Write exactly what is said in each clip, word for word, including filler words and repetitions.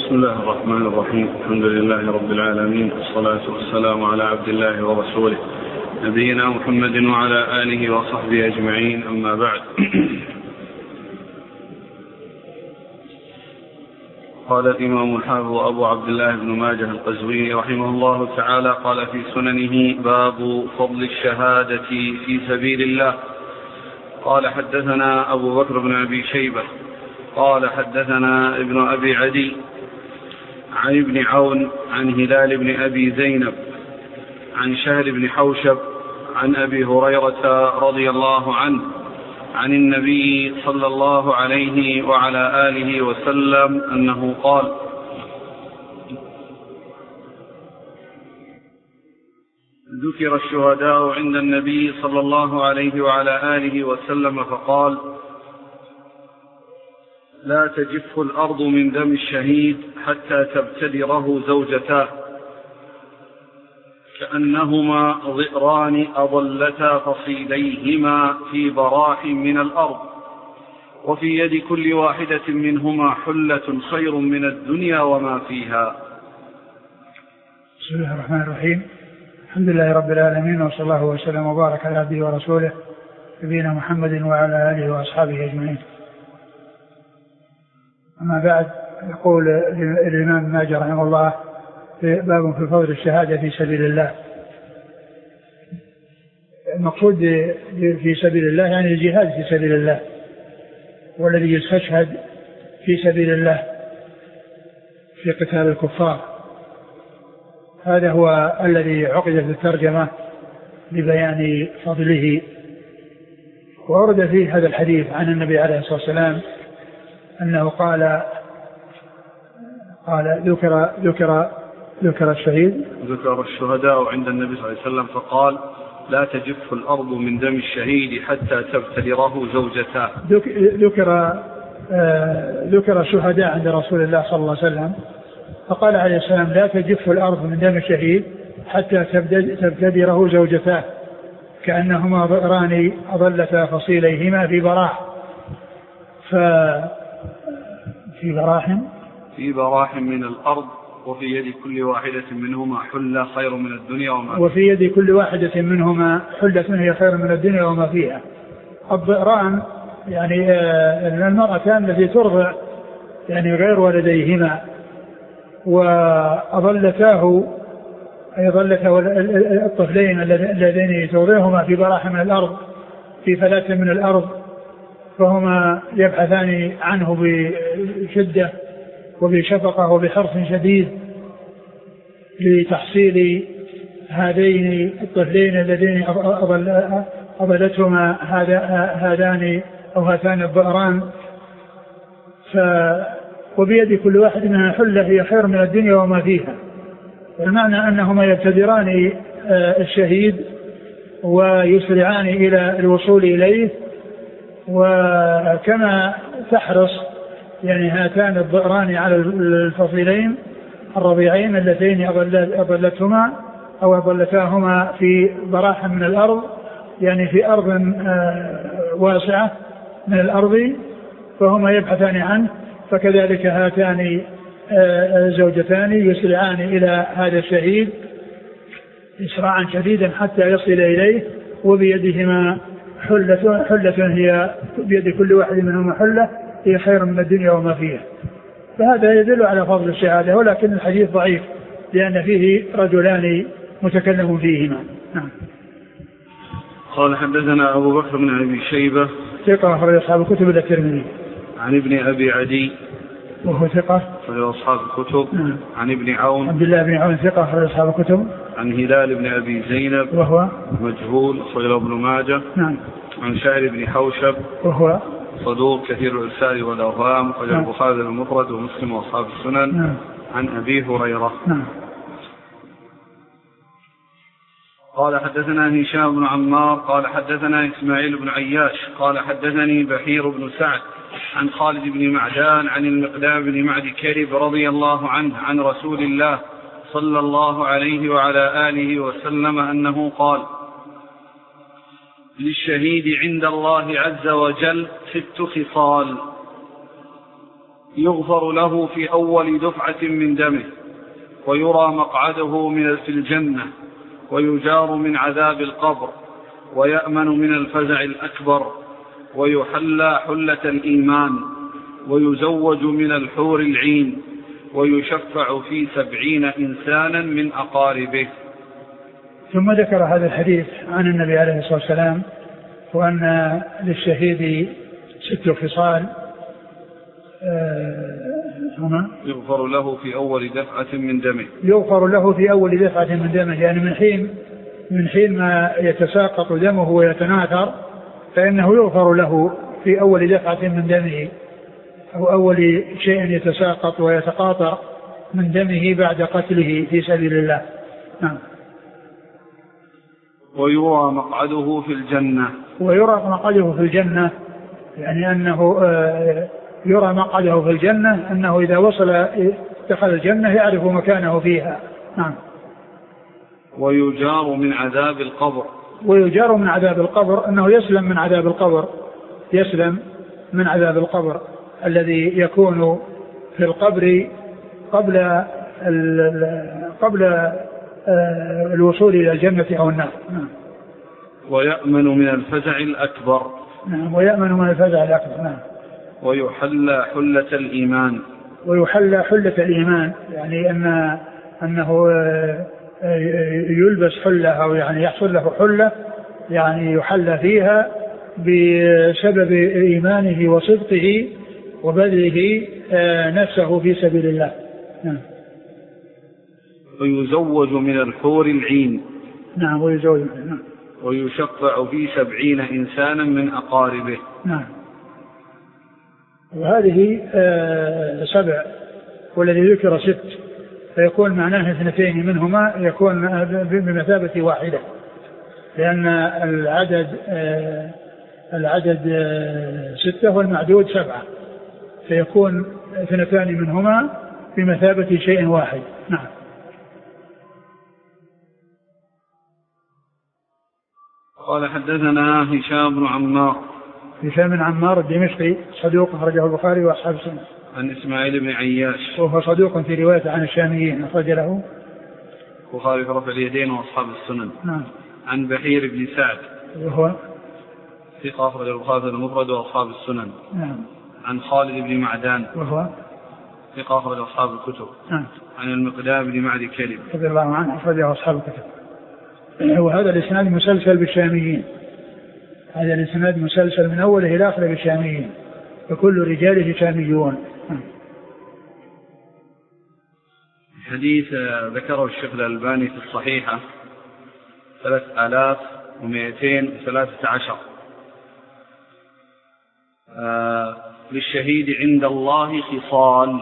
بسم الله الرحمن الرحيم. الحمد لله رب العالمين، والصلاة والسلام على عبد الله ورسوله نبينا محمد وعلى آله وصحبه أجمعين، أما بعد. قال الإمام الحافظ أبو عبد الله بن ماجه القزويني رحمه الله تعالى قال في سننه: باب فضل الشهادة في سبيل الله. قال حدثنا أبو بكر بن أبي شيبة قال حدثنا ابن أبي عدي عن ابن عون عن هلال بن أبي زينب عن شهر بن حوشب عن أبي هريرة رضي الله عنه عن النبي صلى الله عليه وعلى آله وسلم أنه قال: ذكر الشهداء عند النبي صلى الله عليه وعلى آله وسلم فقال: لا تجف الأرض من دم الشهيد حتى تبتدره زوجتاه كأنهما ضئران أضلتا فصيليهما في براح من الأرض، وفي يد كل واحدة منهما حلة خير من الدنيا وما فيها. بسم الله الرحمن الرحيم. الحمد لله رب العالمين، وصلى الله وسلم وبارك على عبده ورسوله نبينا محمد وعلى آله وأصحابه أجمعين. أما بعد، يقول الإمام ماجه رحمه الله: باب في فضل الشهادة في سبيل الله. المقصود في سبيل الله يعني الجهاد في سبيل الله، والذي يستشهد في سبيل الله في قتال الكفار. هذا هو الذي عقد في الترجمة لبيان فضله. وورد فيه هذا الحديث عن النبي عليه الصلاة والسلام أنه قال قال ذكر ذكر ذكر الشهيد ذكر الشهداء عند النبي صلى الله عليه وسلم فقال: لا تجف الأرض من دم الشهيد حتى تبتدره زوجتاه. ذكر آه ذكر الشهداء عند رسول الله صلى الله عليه وسلم، فقال عليه السلام: لا تجف الأرض من دم الشهيد حتى تبتدره زوجتاه كأنهما ضئران أضلتا فصيليهما في براح في براح في براح من الأرض، وفي يد كل واحدة منهما حلة خير من الدنيا وما فيها. وفي يد كل واحدة منهما حلة هي خير من الدنيا وما فيها. الضئران يعني المرأتان التي ترضع يعني غير ولديهما، وأضلتاه أي ضلتا الطفلين اللذين ترضعهما في براح من الأرض، في فلاة من الأرض، فهما يبحثان عنه بشدة وبشفقة وبحرص شديد لتحصيل هذين الطفلين الذين أضلتهما هذان أو هاتان الضئران. وبيد كل واحد منها حلة هي خير من الدنيا وما فيها. المعنى أنهما يبتدران الشهيد ويسرعان إلى الوصول إليه، وكما تحرص يعني هاتان الضئران على الفصيلين الرضيعين اللتين أضلتهما أو أضلتاهما في براح من الأرض، يعني في أرض واسعة من الأرض، فهما يبحثان عنه، فكذلك هاتان الزوجتان يسرعان إلى هذا الشهيد إسراعا شديدا حتى يصل إليه، وبيدهما حلة, حلة هي بيد كل واحد منهما حلة هي خير من الدنيا وما فيها. فهذا يدل على فضل الشهادة، ولكن الحديث ضعيف لأن فيه رجلان متكلم فيهما. نعم. قال حدثنا أبو بكر بن أبي شيبة ثقة أخرج أصحاب الكتب إلا الترمذي. عن ابن أبي عدي وهو ثقة أخرج أصحاب الكتب. نعم. عن ابن عون عبد الله بن عون ثقة أخرج أصحاب الكتب. عن هلال بن أبي زينب وهو مجهول أخرج ابن ماجه. نعم. عن شهر بن حوشب وهو صدوق كثير الإرسال والأوهام أخرج البخاري المفرد ومسلم وأصحاب السنن. نعم. عن أبي هريرة. نعم. قال حدثنا هشام بن عمار قال حدثنا إسماعيل بن عياش قال حدثني بحير بن سعد عن خالد بن معدان عن المقدام بن معد كرب رضي الله عنه عن رسول الله صلى الله عليه وعلى آله وسلم أنه قال: للشهيد عند الله عز وجل ست خصال: يغفر له في أول دفعة من دمه، ويرى مقعده من في الجنة، ويجار من عذاب القبر، ويأمن من الفزع الأكبر، ويحلى حلة الإيمان، ويزوج من الحور العين، ويشفع في سبعين إنسانا من أقاربه. ثم ذكر هذا الحديث عن النبي عليه الصلاة والسلام، وأن للشهيد ست خصال هنا يغفر له في أول دفعة من دمه يغفر له في أول دفعة من دمه، يعني من حين من حين ما يتساقط دمه ويتناثر فإنه يغفر له في أول دفعة من دمه، أو أول شيء يتساقط ويتقاطر من دمه بعد قتله في سبيل الله. نعم. ويرى مقعده في الجنة ويرى مقعده في الجنة، يعني أنه يرى مقعده في الجنة، أنه إذا وصل دخل الجنة يعرف مكانه فيها. نعم. ويجار من عذاب القبر ويجار من عذاب القبر، أنه يسلم من عذاب القبر يسلم من عذاب القبر الذي يكون في القبر قبل قبل الوصول إلى الجنة أو النار. نعم. ويأمن من الفزع الأكبر. نعم. ويأمن من الفزع الأكبر. نعم. ويحلى حلة الإيمان. ويحلى حلة الإيمان، يعني أن أنه يلبس حلة، أو يعني يحصل له حلة، يعني يحلى فيها بسبب إيمانه وصدقه وبذله نفسه في سبيل الله. نعم. ويزوج من الحور العين. نعم. ويزوج. نعم. ويشفع في سبعين إنسانا من أقاربه. نعم. وهذه آه سبع، والذي ذكر ست، فيكون معناه اثنتين منهما يكون بمثابة واحدة، لأن العدد آه العدد آه ستة والمعدود سبعة، فيكون اثنتان منهما بمثابة شيء واحد. نعم. قال حدثنا هشام بن عمار. هشام بن عمار الدمشقي صدوق أخرجه البخاري وأصحاب السنن. عن إسماعيل بن عياش وهو صدوق في رواية عن الشاميين، أخرج له البخاري في رفع اليدين وأصحاب السنن. نعم. عن بحير بن سعد وهو ثقة أخرج البخاري المفرد وأصحاب السنن. نعم. عن خالد بن معدان وهو ثقة أخرج أصحاب الكتب. نعم. عن المقدام بن معد كلب رضي الله عنه أخرجه أصحاب الكتب. وهذا الإسناد مسلسل بالشاميين، هذا الإسناد مسلسل من أوله إلى آخره بالشاميين، فكل رجاله شاميون. حديث ذكره الشيخ الألباني في الصحيحة ثلاث آلاف ومئتين وثلاثة عشر. آه للشهيد عند الله خصال: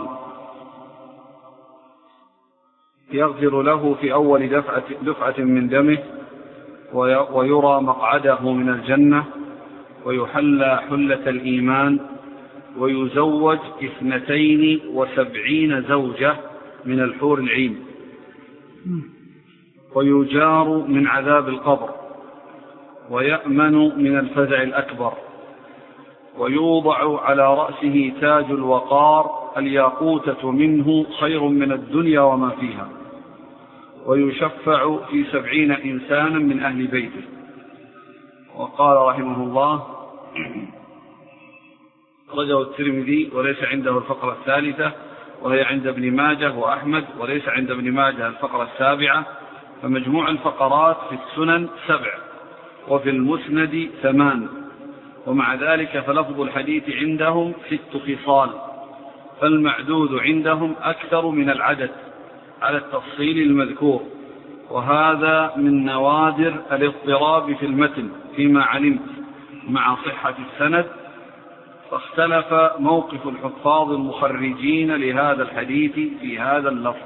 يغفر له في أول دفعة, دفعة من دمه، ويرى مقعده من الجنة، ويحلى حلة الإيمان، ويزوج اثنتين وسبعين زوجة من الحور العين، ويجار من عذاب القبر، ويأمن من الفزع الأكبر، ويوضع على رأسه تاج الوقار الياقوتة منه خير من الدنيا وما فيها، ويشفع في سبعين إنسانا من أهل بيته. وقال رحمه الله: رجع الترمذي وليس عنده الفقرة الثالثة، وهي عند ابن ماجه وأحمد، وليس عند ابن ماجه الفقرة السابعة، فمجموع الفقرات في السنن سبع، وفي المسند ثمان، ومع ذلك فلفظ الحديث عندهم ست خصال، فالمعدود عندهم أكثر من العدد على التفصيل المذكور، وهذا من نوادر الاضطراب في المتن فيما علمت مع صحة السند، فاختلف موقف الحفاظ المخرجين لهذا الحديث في هذا اللفظ.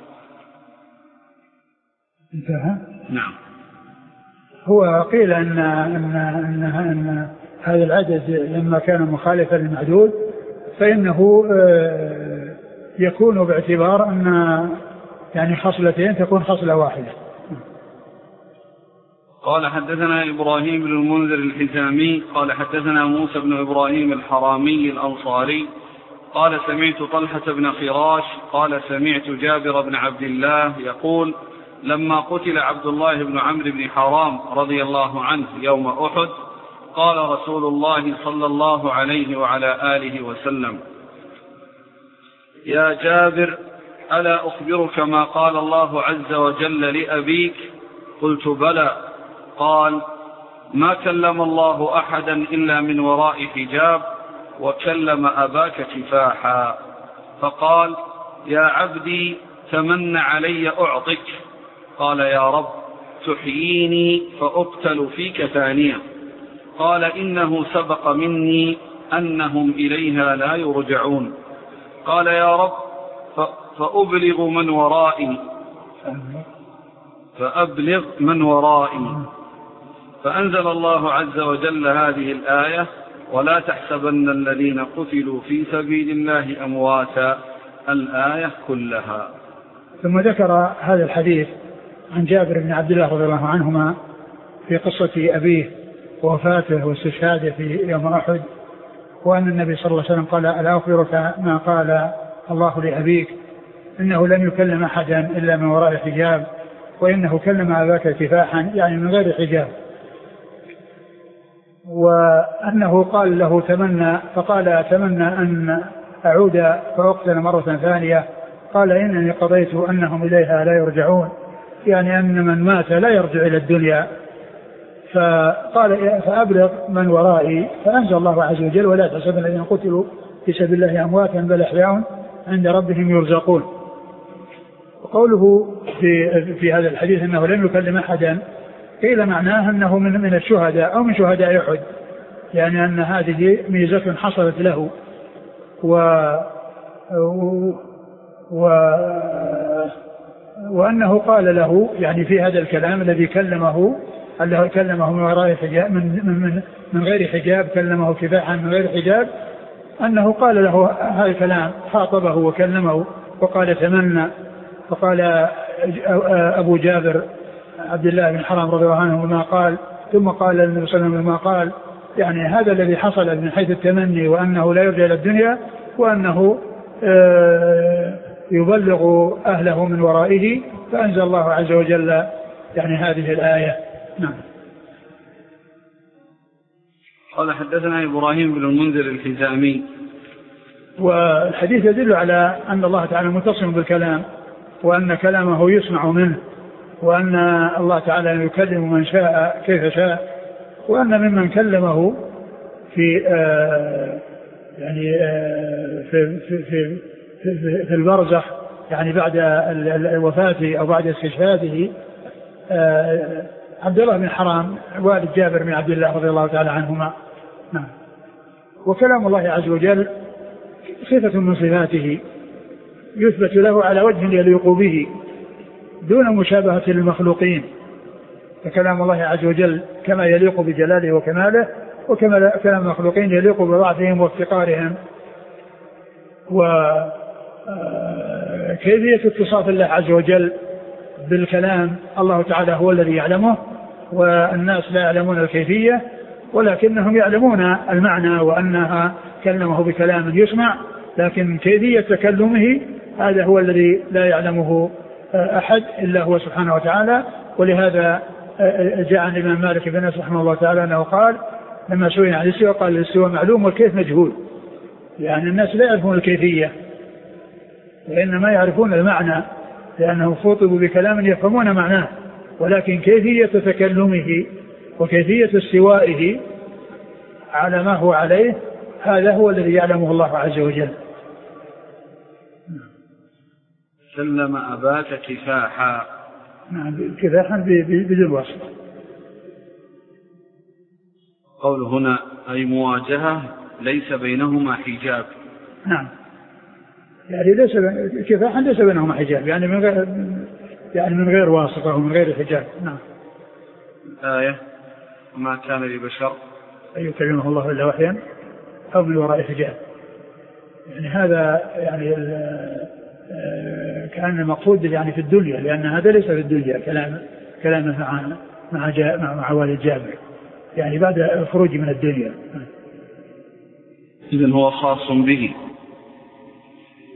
انتهى؟ نعم. هو قيل أن, أن, أن, أن هذا العدد لما كان مخالفا للمعدود فإنه يكون باعتبار أن يعني خصلتين تكون خصلة واحدة. قال حدثنا إبراهيم بن المنذر الحزامي قال حدثنا موسى بن إبراهيم الحرامي الأنصاري قال سمعت طلحة بن خراش قال سمعت جابر بن عبد الله يقول لما قتل عبد الله بن عمرو بن حرام رضي الله عنه يوم أحد قال رسول الله صلى الله عليه وعلى آله وسلم يا جابر ألا أخبرك ما قال الله عز وجل لأبيك؟ قلت بلى. قال ما كلم الله أحدا إلا من وراء حجاب وكلم أباك كفاحا. فقال يا عبدي تمن علي أعطك. قال يا رب تحييني فأقتل فيك ثانية. قال إنه سبق مني أنهم إليها لا يرجعون. قال يا رب فأبلغ من ورائي فأبلغ من ورائي فأنزل الله عز وجل هذه الآية ولا تحسبن الذين قتلوا في سبيل الله أمواتا الآية كلها. ثم ذكر هذا الحديث عن جابر بن عبد الله رضي الله عنهما في قصة أبيه ووفاته واستشهاده في يوم أحد، وأن النبي صلى الله عليه وسلم قال ألا أخبرك ما قال الله لأبيك؟ إنه لم يكلم أحدا إلا من وراء حجاب وإنه كلم أباك كفاحا، يعني من غير حجاب. وأنه قال له تمنى، فقال أتمنى أن أعود فأقتل مرة ثانية. قال إنني قضيت أنهم إليها لا يرجعون، يعني أن من مات لا يرجع إلى الدنيا. فقال فأبلغ من ورائي، فأنزل الله عز وجل ولا تحسبن الذين قتلوا في سبيل الله أمواتا بل أحياء عند ربهم يرزقون. وقوله في, في هذا الحديث أنه لم يكلم أحدا قيل معناه أنه من, من الشهداء أو من شهداء أحد، يعني أن هذه ميزة حصلت له و, و وأنه قال له يعني في هذا الكلام الذي كلمه الذي كلمه من وراء حجاب من, من, من غير حجاب، كلمه كفاحا من غير حجاب، أنه قال له هذا الكلام، خاطبه وكلمه وقال تمنى. فقال أبو جابر عبد الله بن حرام رضي الله عنه ما قال، ثم قال النبي صلى الله عليه وسلم ما قال، يعني هذا الذي حصل من حيث التمني وأنه لا يرجع إلى الدنيا وأنه يبلغ أهله من ورائه. فأنزل الله عز وجل يعني هذه الآية. نعم. قال حدثنا إبراهيم بن المنذر الحزامي. والحديث يدل على أن الله تعالى متصم بالكلام، وأن كلامه يسمع منه، وأن الله تعالى يكلم من شاء كيف شاء، وأن ممن كلمه في آه يعني آه في, في, في, في, في البرزخ، يعني بعد الوفاة أو بعد استشهاده آه عبد الله بن حرام والد جابر بن عبد الله رضي الله تعالى عنهما. نعم. وكلام الله عز وجل صفة من صفاته يثبت له على وجه يليق به دون مشابهة للمخلوقين، فكلام الله عز وجل كما يليق بجلاله وكماله، وكما كلام المخلوقين يليق بضعفهم وافتقارهم. وكيفية اتصاف الله عز وجل بالكلام الله تعالى هو الذي يعلمه، والناس لا يعلمون الكيفية، ولكنهم يعلمون المعنى وأنها كلمه بكلام يسمع، لكن كيفية تكلمه هذا هو الذي لا يعلمه أحد إلا هو سبحانه وتعالى. ولهذا جاء عن الإمام مالك بن أنس رحمه الله تعالى أنه قال لما سئل عن الاستواء قال الاستواء معلوم والكيف مجهول، يعني الناس لا يعرفون الكيفية وإنما يعرفون المعنى، لأنهم خاطبوا بكلام يفهمون معناه، ولكن كيفية تكلمه وكيفية استوائه على ما هو عليه هذا هو الذي يعلمه الله عز وجل. سلم أباك كفاحا. نعم، كفاحا بدون وصف. قول هنا أي مواجهة ليس بينهما حجاب. نعم، يعني ليس كفاحا ليس بينهما حجاب، يعني من غير يعني من غير واسطة ومن غير حجاب. نعم. آية وما كان لبشر أن يكلمه الله إلا وحيا أو من وراء حجاب، يعني هذا يعني كان المقصود يعني في الدنيا، لأن هذا ليس في الدنيا كلام كلامه مع مع مع, مع والد جابر، يعني بعد الخروج من الدنيا. إذن هو خاص به.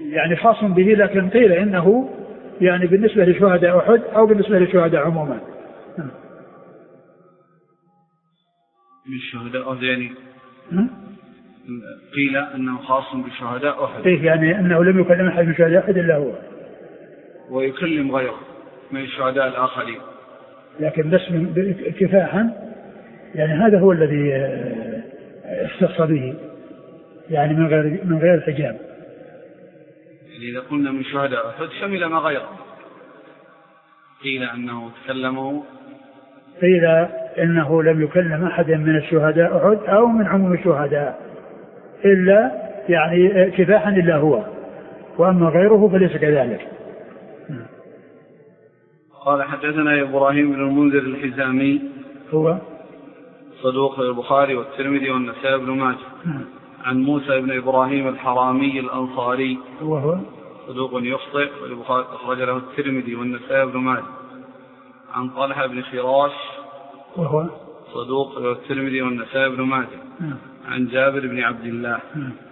يعني خاص به، لكن قيل إنه يعني بالنسبة لشهداء أحد أو بالنسبة لشهداء عموما. من الشهداء يعني قيل أنه خاص بشهداء أحد، إيه يعني أنه لم يكلم أحد من شهداء أحد إلا هو، ويكلم غيره من الشهداء الآخرين، لكن بس كفاحا يعني هذا هو الذي اختص به يعني من غير من غير حجاب. يعني إذا قلنا من شهداء أحد شمل ما غيره. قيل أنه تكلموا، قيل إنه لم يكلم أحد من الشهداء أحد أو من عموم الشهداء إلا يعني كفاحا إلا هو، وأما غيره فليس كذلك. قال حدثنا إبراهيم بن المنذر الحزامي هو صدوق البخاري والترمذي والنسائي بن ماجه، عن موسى بن إبراهيم الحرامي الأنصاري وهو صدوق يخطئ والبخاري أخرج له الترمذي والنسائي بن ماجه، عن طلحة بن خراش وهو صدوق والترمذي والنسائي بن ماجه، عن جابر بن عبد الله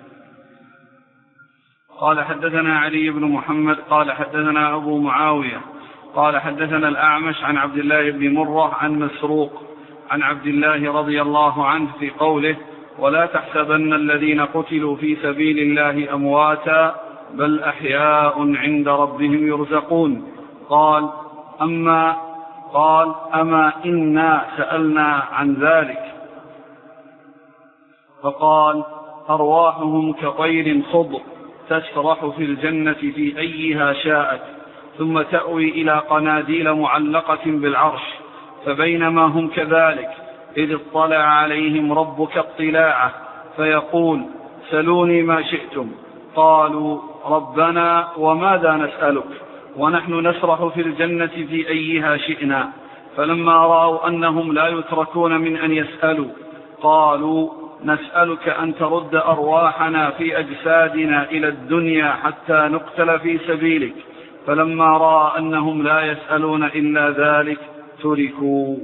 قال حدثنا علي بن محمد قال حدثنا أبو معاوية قال حدثنا الأعمش عن عبد الله بن مرة عن مسروق عن عبد الله رضي الله عنه في قوله ولا تحسبن الذين قتلوا في سبيل الله أمواتا بل أحياء عند ربهم يرزقون. قال أما قال أما إنا سألنا عن ذلك، فقال أرواحهم كطير خضر تسرح في الجنة في أيها شاءت ثم تأوي إلى قناديل معلقة بالعرش، فبينما هم كذلك إذ اطلع عليهم ربك اطلاعه فيقول سلوني ما شئتم، قالوا ربنا وماذا نسألك ونحن نسرح في الجنة في أيها شئنا، فلما رأوا أنهم لا يتركون من أن يسألوا قالوا نسألك أن ترد أرواحنا في أجسادنا إلى الدنيا حتى نقتل في سبيلك، فلما رأى أنهم لا يسألون إلا ذلك تركوا.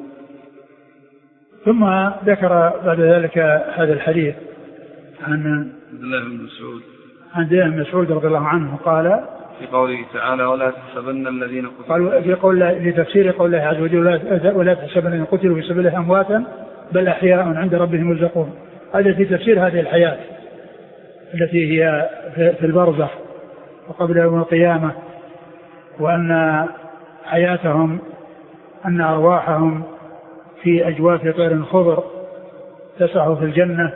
ثم ذكر بعد ذلك هذا الحديث عن عبد الله بن مسعود عن عبد الله بن مسعود رضي الله عنه قال في قوله تعالى ولا تحسبن الذين قتلوا، قالوا في قول لتفسير قول الله عز وجل ولا تحسبن الذين قتلوا في سبيل الله أمواتا بل أحياء عند ربهم يرزقون. هذا في تفسير هذه الحياة التي هي في البرزخ وقبل يوم القيامة، وأن حياتهم أن أرواحهم في أجواف طير خضر تسعى في الجنة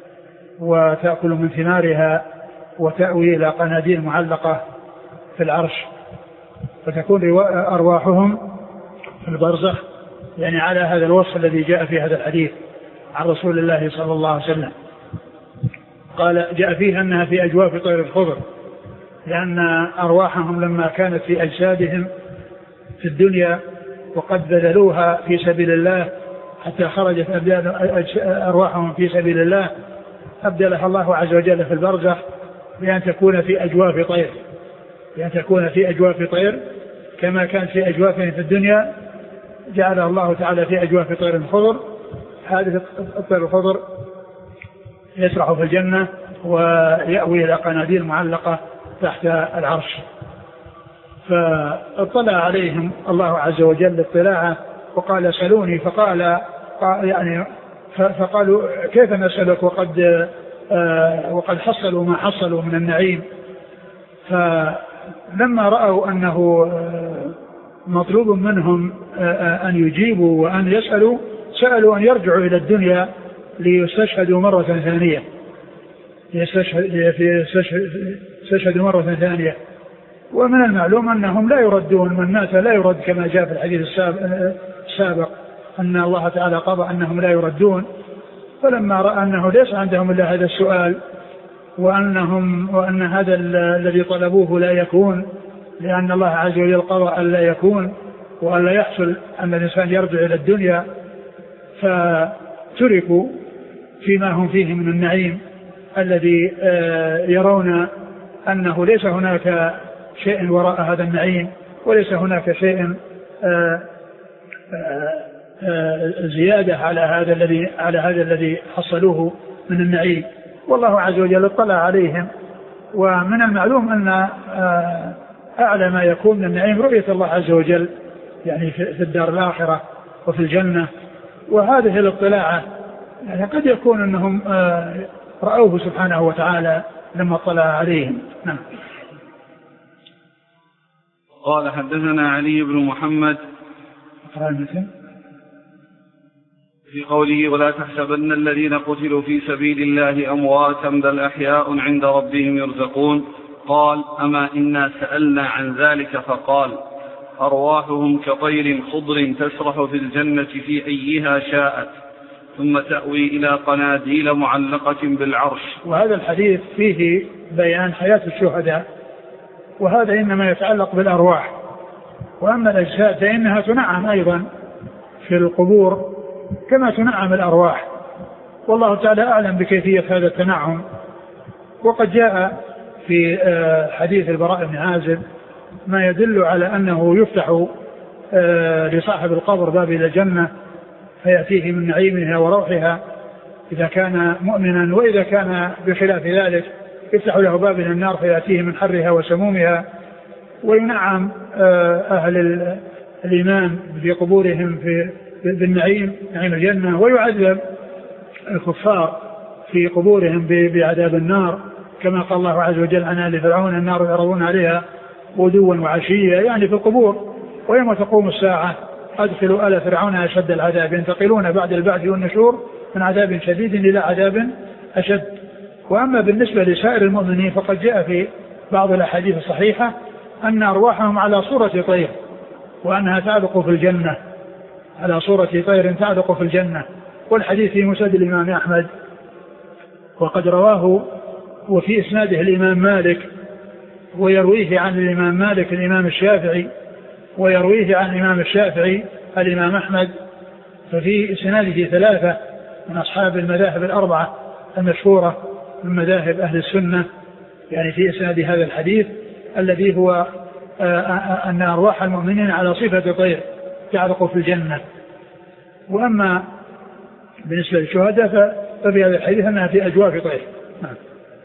وتأكل من ثمارها وتأوي إلى قناديل معلقة في العرش، فتكون أرواحهم في البرزخ يعني على هذا الوصف الذي جاء في هذا الحديث عن رسول الله صلى الله عليه وسلم. قال جاء فيه أنها في أجواف طير الخضر، لأن أرواحهم لما كانت في أجسادهم في الدنيا وقد بذلوها في سبيل الله حتى خرجت أرواحهم في سبيل الله أبدلها الله عز وجل في البرزخ بأن تكون في أجواف طير، بأن تكون في أجواف طير كما كانت في أجوافهم في الدنيا جعلها الله تعالى في أجواف طير خضر. هذه الطير الخضر يسرح في الجنة ويأوي إلى قناديل معلقة تحت العرش، فاطلع عليهم الله عز وجل اطلاعه وقال سلوني، فقال يعني فقالوا كيف نسألك وقد آه وقد حصلوا ما حصلوا من النعيم. فلما رأوا أنه مطلوب منهم آه أن يجيبوا وأن يسألوا سألوا أن يرجعوا إلى الدنيا ليستشهدوا مرة ثانية يستشهدوا مرة ثانية. ومن المعلوم أنهم لا يردون، من مات لا يرد كما جاء في الحديث السابق أن الله تعالى قضى أنهم لا يردون. فلما رأى أنه ليس عندهم إلا هذا السؤال وأنهم وأن هذا الذي طلبوه لا يكون لأن الله عز وجل قضى أن لا يكون وأن لا يحصل أن الإنسان يرجع إلى الدنيا، فتركوا فيما هم فيه من النعيم الذي يرون أنه ليس هناك شيء وراء هذا النعيم وليس هناك شيء زيادة على هذا الذي على هذا الذي حصلوه من النعيم. والله عز وجل اطلع عليهم ومن المعلوم أن أعلى ما يكون من النعيم رؤية الله عز وجل يعني في الدار الآخرة وفي الجنة. وهذه الاطلاعة يعني قد يكون أنهم رأوه سبحانه وتعالى لما اطلع عليهم. نعم. قال حدثنا علي بن محمد في قوله ولا تحسبن الذين قتلوا في سبيل الله أمواتا بل أحياء عند ربهم يرزقون. قال أما إنا سألنا عن ذلك فقال أرواحهم كطير خضر تسرح في الجنة في أيها شاءت ثم تأوي إلى قناديل معلقة بالعرش. وهذا الحديث فيه بيان حياة الشهداء، وهذا إنما يتعلق بالأرواح، وأما الأجساد فإنها تنعم أيضا في القبور كما تنعم الأرواح، والله تعالى أعلم بكيفية هذا التنعم. وقد جاء في حديث البراء بن عازب ما يدل على أنه يفتح لصاحب القبر باب إلى الجنة فيأتيه من نعيمها وروحها إذا كان مؤمنا، وإذا كان بخلاف ذلك يفتح له باب إلى النار فيأتيه من حرها وسمومها. وينعم أهل الإيمان في قبورهم في بالنعيم نعيم الجنة، ويعذب الكفار في قبورهم بعذاب النار كما قال الله عز وجل عن آل فرعون النار يعرضون عليها غدوا وعشيا يعني في القبور. ويوم تقوم الساعة أدخلوا آل فرعون أشد العذاب ينتقلون بعد البعث والنشور من عذاب شديد إلى عذاب أشد. وأما بالنسبة لسائر المؤمنين فقد جاء في بعض الأحاديث الصحيحة أن أرواحهم على صورة طير وأنها تعلق في الجنة على صورة طير تعلق في الجنة. والحديث في مسند الإمام أحمد وقد رواه وفي إسناده الإمام مالك ويرويه عن الإمام مالك الإمام الشافعي ويرويه عن الإمام الشافعي الإمام أحمد. ففي إسناده ثلاثة من أصحاب المذاهب الأربعة المشهورة من مذاهب أهل السنة يعني في إسناد هذا الحديث الذي هو أن أرواح المؤمنين على صفة طير تعلق في الجنة. وأما بالنسبة للشهداء ففي هذا الحديث أنها في أجواف طير. نعم.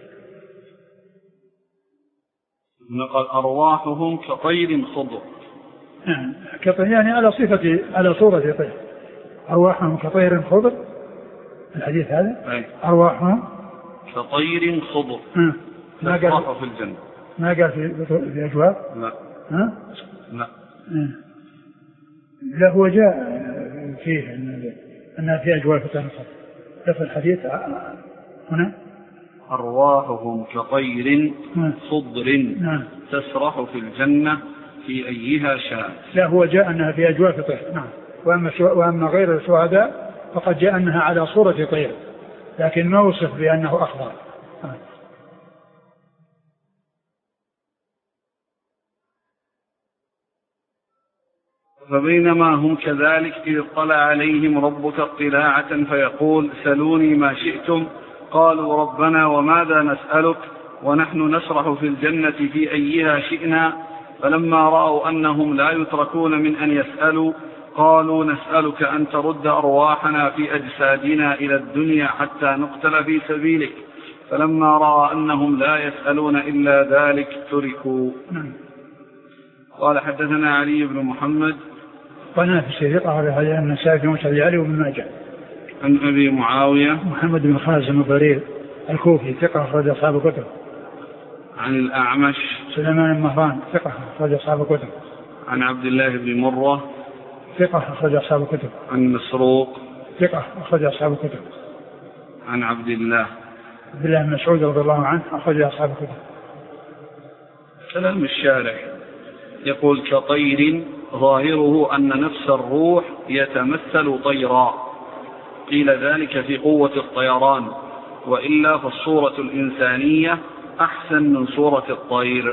نقل أرواحهم كطير خضر نعم كطير يعني على صفة على صورة طير. أرواحهم كطير خضر الحديث هذا أي. أرواحهم كطير خضر ما قال في الجنة ما قال في في أجواف لا ها لا لا هو جاء فيه أنها في أجواف تنخط في الحديث هنا أرواحهم كطير خضر نعم. تسرح في الجنة في أيها شاء. لا هو جاء أنها في أجواف طير. نعم. وأما, وأما غير الشهداء فقد جاء أنها على صورة طير لكن ما وصف بأنه أخضر. نعم. فبينما هم كذلك إذ اطلع عليهم ربك اطلاعة فيقول سلوني ما شئتم قالوا ربنا وماذا نسألك ونحن نسرح في الجنة في أيها شئنا فلما رأوا أنهم لا يتركون من أن يسألوا قالوا نسألك أن ترد أرواحنا في أجسادنا إلى الدنيا حتى نقتل في سبيلك فلما رأى أنهم لا يسألون إلا ذلك تركوا. قال حدثنا علي بن محمد قناة في الشريقة على النسائي في مسند علي وابن ماجه عن أبي معاوية محمد بن خازم الضرير الكوفي ثقة أخرج أصحاب الكتب. عن الأعمش سليمان بن مهران ثقة أخرج أصحاب الكتب. عن عبد الله بن مرة ثقة أخرج أصحاب الكتب. عن مسروق ثقة أخرج أصحاب الكتب. عن عبد الله عبد الله بن مسعود رضي الله عنه أخرج أصحاب الكتب. كلام الشارع يقول كطير ظاهره أن نفس الروح يتمثل طيرا قيل ذلك في قوة الطيران وإلا فالصورة الإنسانية أحسن من صورة الطير.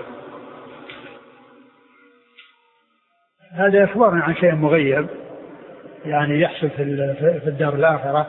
هذا إخبار عن شيء مغيب يعني يحصل في الدار الآخرة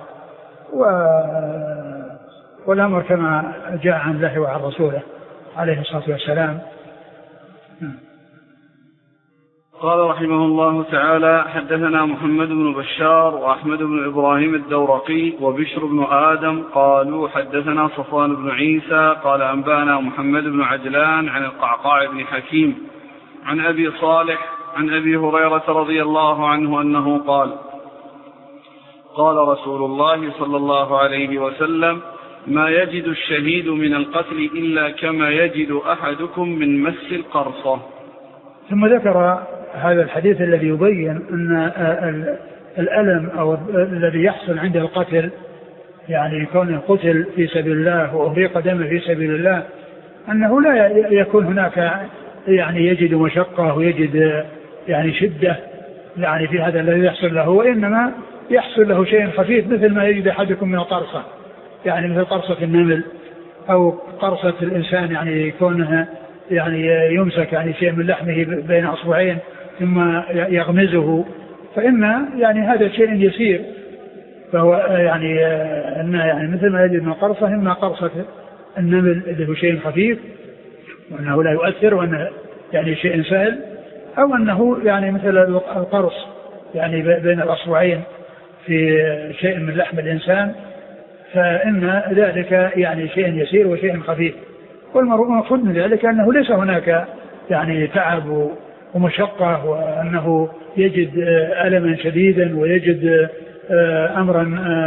والأمر كما جاء عن الله وعن رسوله عليه الصلاة والسلام. قال رحمه الله تعالى: حدثنا محمد بن بشار وأحمد بن إبراهيم الدورقي وبشر بن آدم قالوا حدثنا صفوان بن عيسى قال أنبانا محمد بن عجلان عن القعقاع بن حكيم عن أبي صالح عن أبي هريرة رضي الله عنه أنه قال: قال رسول الله صلى الله عليه وسلم: ما يجد الشهيد من القتل إلا كما يجد أحدكم من مس القرصة. ثم ذكر هذا الحديث الذي يبين أن الألم أو الذي يحصل عند القتل، يعني كونه قتل في سبيل الله وأهريق دمه في سبيل الله، أنه لا يكون هناك يعني يجد مشقة ويجد يعني شدة يعني في هذا الذي يحصل له، وإنما يحصل له شيء خفيف مثل ما يجد أحدكم من القرصة، يعني مثل قرصة النمل أو قرصة الإنسان، يعني كونها يعني يمسك يعني شيء من لحمه بين أصبعين ثم يغمزه، فإن يعني هذا شيء يسير، فهو يعني أن يعني مثل ما يجد من قرصة، إما قرصة النمل اللي هو شيء خفيف وأنه لا يؤثر وأنه يعني شيء سهل، أو أنه يعني مثل القرص يعني بين الأصبعين في شيء من لحم الإنسان، فإن ذلك يعني شيء يسير وشيء خفيف. والمقصود من ذلك أنه ليس هناك يعني تعب ومشقة وأنه يجد ألما شديدا ويجد أمرا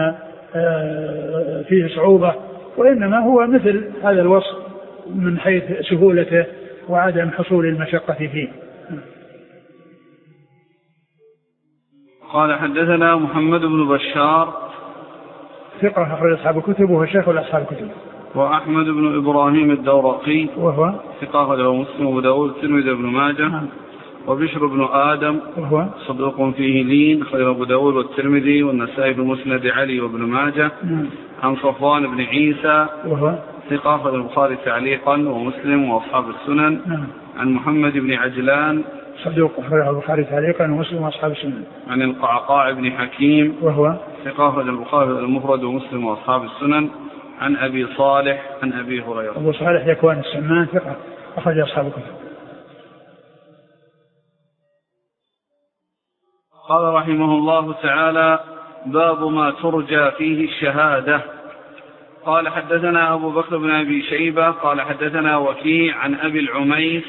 فيه صعوبة، وإنما هو مثل هذا الوصف من حيث سهولته وعدم حصول المشقة فيه. قال حدثنا محمد بن بشار ثقة أخرج أصحاب الكتب وهو شيخ أصحاب الكتب. وأحمد بن إبراهيم الدورقي وهو ثقة أخرج مسلم وأبو داود والترمذي وابن ماجه. نعم. وبشر بن آدم وهو صدوق فيه لين أخرج أبو داود والترمذي والنسائي في مسند علي وابن ماجه. نعم. عن صفوان بن عيسى وهو ثقة أخرج البخاري تعليقا ومسلم وأصحاب السنن. نعم. عن محمد بن عجلان صدوق أخرج البخاري تعليقا ومسلم وأصحاب السنن. عن القعقاع بن حكيم وهو ثقة أخرج البخاري المفرد ومسلم وأصحاب السنن. عن أبي صالح عن أبي هريرة. أبو صالح ذكوان السمان ثقة أخرج أصحاب الكتب. قال رحمه الله تعالى: باب ما ترجى فيه الشهادة. قال حدثنا أبو بكر بن أبي شيبة قال حدثنا وكيع عن أبي العميس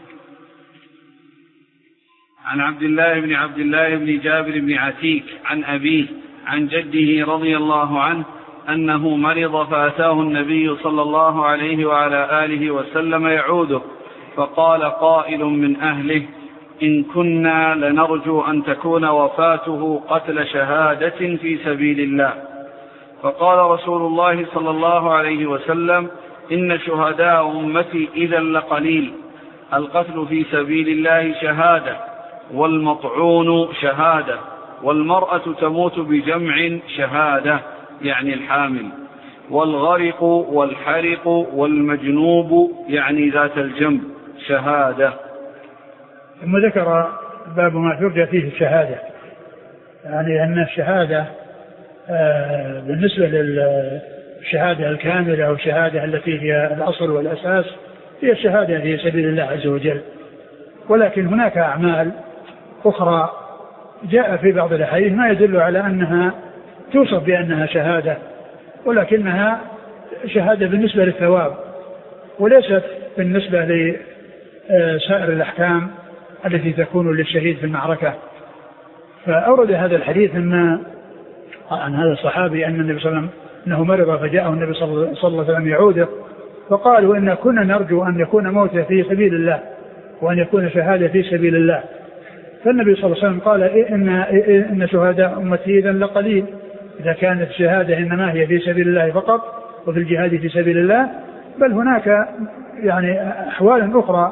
عن عبد الله بن عبد الله بن جابر بن عتيك عن أبيه عن جده رضي الله عنه أنه مرض فأتاه النبي صلى الله عليه وعلى آله وسلم يعوده، فقال قائل من أهله: إن كنا لنرجو أن تكون وفاته قتل شهادة في سبيل الله. فقال رسول الله صلى الله عليه وسلم: إن شهداء أمتي إذا لقليل، القتل في سبيل الله شهادة، والمطعون شهادة، والمرأة تموت بجمع شهادة يعني الحامل، والغرق والحرق والمجنوب يعني ذات الجنب شهادة. ثم ذكر باب ما ترجى فيه الشهادة، يعني أن الشهادة آه بالنسبة للشهادة الكاملة أو الشهادة التي هي الأصل والأساس هي الشهادة في سبيل الله عز وجل، ولكن هناك أعمال أخرى جاء في بعض الأحاديث ما يدل على أنها توصف بأنها شهادة، ولكنها شهادة بالنسبة للثواب وليست بالنسبة لسائر الأحكام التي تكون للشهيد في المعركة. فأورد هذا الحديث أن عن هذا الصحابي أن النبي صلى الله عليه وسلم أنه مرض فجاءه النبي صلى الله عليه وسلم يعوده، فقالوا إن كنا نرجو أن يكون موته في سبيل الله وأن يكون شهادة في سبيل الله. فالنبي صلى الله عليه وسلم قال إن, إن شهداء أمتي إذا لقليل، إذا كانت الشهادة إنما هي في سبيل الله فقط وفي الجهاد في سبيل الله، بل هناك يعني أحوال أخرى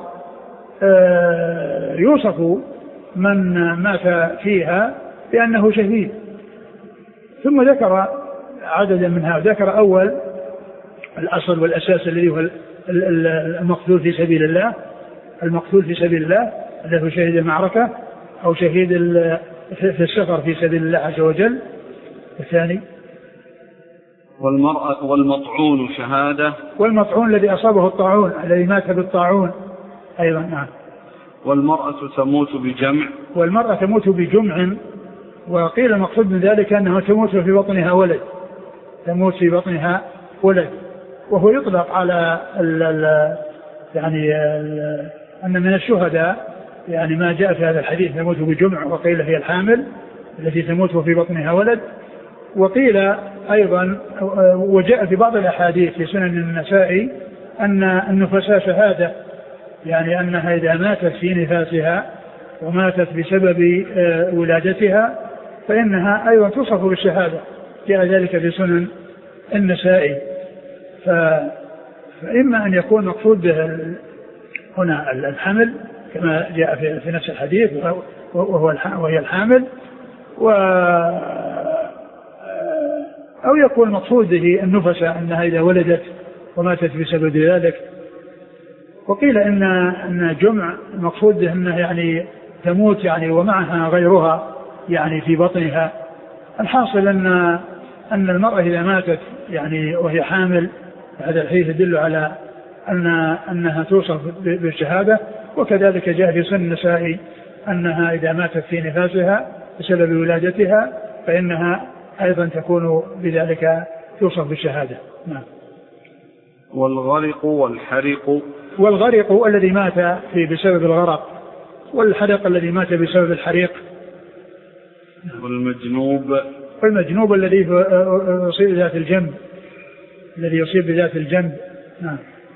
يوصف من مات فيها بأنه شهيد. ثم ذكر عددا منها، ذكر أول الأصل والأساس الذي هو المقتول في سبيل الله، المقتول في سبيل الله الذي هو شهيد المعركة أو شهيد في السفر في سبيل الله عز وجل. الثاني والمرأة والمطعون شهادة، والمطعون الذي أصابه الطاعون الذي مات بالطاعون أيضا. نعم. والمرأة تموت بجمع. والمرأة تموت بجمع، وقيل المقصود من ذلك أنها تموت في بطنها ولد، تموت في بطنها ولد. وهو يطلق على ال ال يعني ال أن من الشهداء يعني ما جاء في هذا الحديث تموت بجمع، وقيل هي الحامل التي تموت في بطنها ولد. وقيل أيضا وجاء في بعض الأحاديث في سنن النسائي أن النفساء شهادة، يعني أنها إذا ماتت في نفاسها وماتت بسبب ولادتها فإنها أيضا توصف بالشهادة، جاء ذلك في سنن النسائي. فإما أن يكون مقصود به هنا الحمل كما جاء في نفس الحديث وهو وهي الحامل، و أو يكون مقصود به النفسة أنها إذا ولدت وماتت بسبب ذلك. وقيل إن أن جمع مقصود به أنها يعني تموت يعني ومعها غيرها يعني في بطنها. الحاصل أن أن المرأة إذا ماتت يعني وهي حامل هذا الحديث يدل على أن أنها توصف بالشهادة. وكذلك جاء في سنن النسائي أنها إذا ماتت في نفاسها بسبب ولادتها فإنها أيضا تكون بذلك توصف بالشهادة. نعم. والغرق والحرق. والغرق الذي مات في بسبب الغرق، والحرق الذي مات بسبب الحريق. والمجنوب. والمجنوب الذي يصيب بذات الجنب، الذي يصيب بذات الجنب. نعم.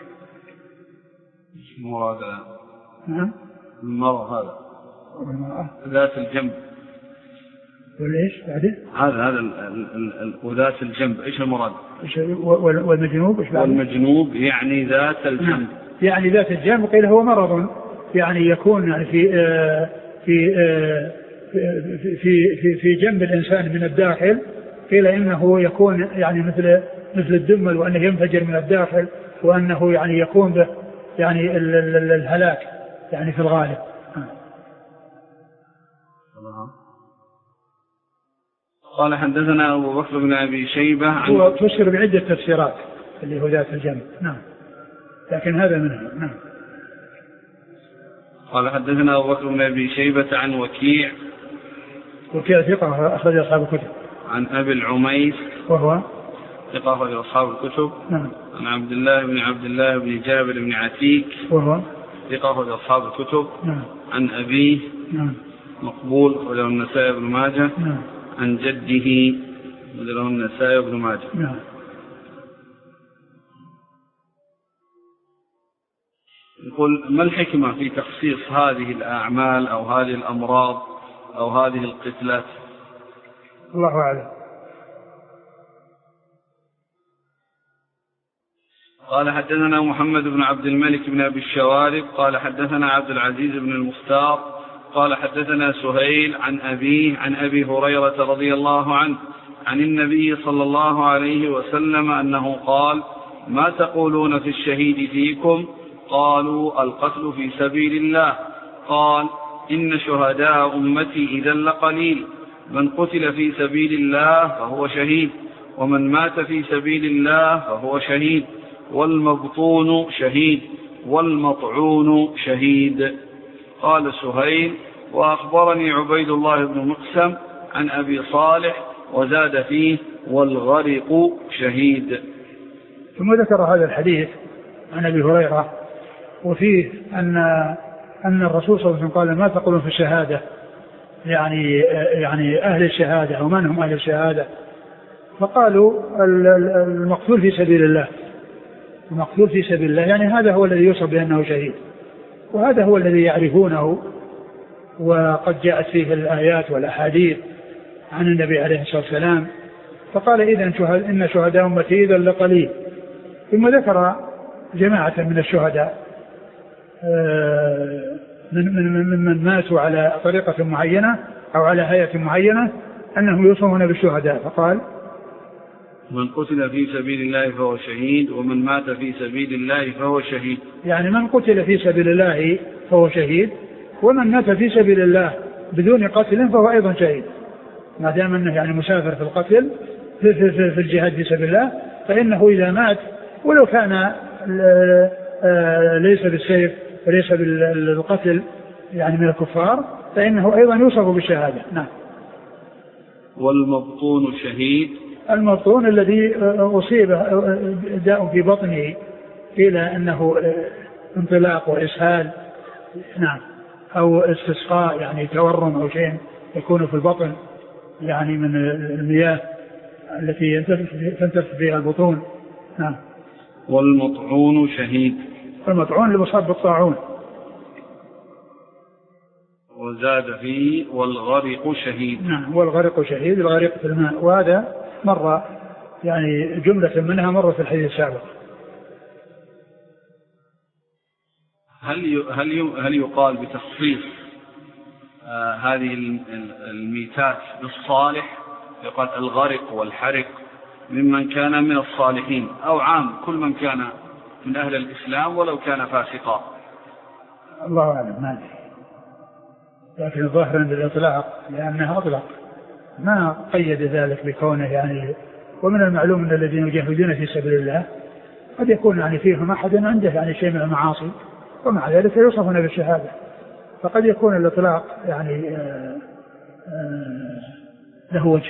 مراد. نعم. المرأة هذا. والمرأة. ذات الجنب. وليش بعده؟ هذا هذا وذات الجنب إيش المراد؟ والمجنوب إيش بعده؟ والمجنوب يعني ذات الجنب. يعني ذات الجنب قيل هو مرض يعني يكون يعني في آه في آه في في في, في جنب الإنسان من الداخل. قيل إنه يكون يعني مثل مثل الدمل، وأنه ينفجر من الداخل، وأنه يعني يكون به يعني ال ال ال الهلاك يعني في الغالب. قال حدثنا أبو بكر بن أبي شيبة عن هو تفسر بعدة تفسيرات اللي هو ذات الجنب. نعم. لكن هذا منه. نعم. قال حدثنا أبو بكر بن أبي شيبة عن وكيع. وكيع ثقة أخرج أصحاب الكتب. عن أبي العميس وهو ثقة أخرج أصحاب الكتب. نعم. عن عبد الله بن عبد الله بن جابر بن عتيك وهو ثقة أخرج أصحاب الكتب. نعم. عن أبيه نعم. مقبول أخرجه النسائي بن ماجه. نعم. عن جده أخرجه النسائي بن ماجه. نعم. يقول ما الحكمة في تخصيص هذه الأعمال أو هذه الأمراض أو هذه القتلات؟ الله أعلم. قال حدثنا محمد بن عبد الملك بن أبي الشوارب قال حدثنا عبد العزيز بن المختار قال حدثنا سهيل عن أبيه عن أبي هريرة رضي الله عنه عن النبي صلى الله عليه وسلم أنه قال ما تقولون في الشهيد فيكم؟ قالوا القتل في سبيل الله. قال إن شهداء أمتي إذا لقليل، من قتل في سبيل الله فهو شهيد، ومن مات في سبيل الله فهو شهيد، والمبطون شهيد، والمطعون شهيد. قال سهيل وأخبرني عبيد الله بن مقسم عن أبي صالح وزاد فيه والغرق شهيد. ثم ذكر هذا الحديث عن أبي هريرة وفيه أن أن الرسول صلى الله عليه وسلم قال ما تقولون في الشهادة، يعني يعني أهل الشهادة ومن هم أهل الشهادة؟ فقالوا المقتول في سبيل الله، المقتول في سبيل الله يعني هذا هو الذي يوصف بأنه شهيد، وهذا هو الذي يعرفونه، وقد جاءت فيه الآيات والأحاديث عن النبي عليه الصلاة والسلام. فقال إذن إن شهداء أمتي إذا لقليل. ثم ذكر جماعة من الشهداء من من من ماتوا على طريقة معينة أو على هيئة معينة أنهم يوصفون بالشهداء. فقال من قتل في سبيل الله فهو شهيد، ومن مات في سبيل الله فهو شهيد. يعني من قتل في سبيل الله فهو شهيد، ومن مات في سبيل الله بدون قتل فهو أيضا شهيد، ما دام أنه يعني مسافر في القتل في, في, في, في الجهاد في سبيل الله، فإنه إذا مات ولو كان ليس بالسيف وليس بالقتل يعني من الكفار فإنه أيضا يوصف بالشهادة. نعم. والمبطون شهيد؟ المبطون الذي أصيب داء في بطنه إلى أنه انطلاق وإسهال، نعم، أو استسقاء يعني تورم أو شيء يكون في البطن يعني من المياه التي تنتفخ فيها البطون. نعم. والمطعون شهيد؟ المطعون اللي مصاب بالطاعون. وزاد فيه والغرق شهيد. نعم، والغرق شهيد، الغرق في الماء، وهذا مرة يعني جملة منها مرة في الحديث السابق. هل هل هل يقال بتخصيص آه هذه الميتات بالصالح؟ يقال الغرق والحرق ممن كان من الصالحين، أو عام كل من كان من أهل الإسلام ولو كان فاسقا؟ الله أعلم، ما أدري، لكن الظاهر عند الإطلاق لأنها أطلق ما قيد ذلك بكونه يعني. ومن المعلوم أن الذين يجاهدون في سبيل الله قد يكون يعني فيهم أحد عنده يعني شيء من المعاصي ومع ذلك يوصفون بالشهادة، فقد يكون الإطلاق يعني آآ آآ له وجه.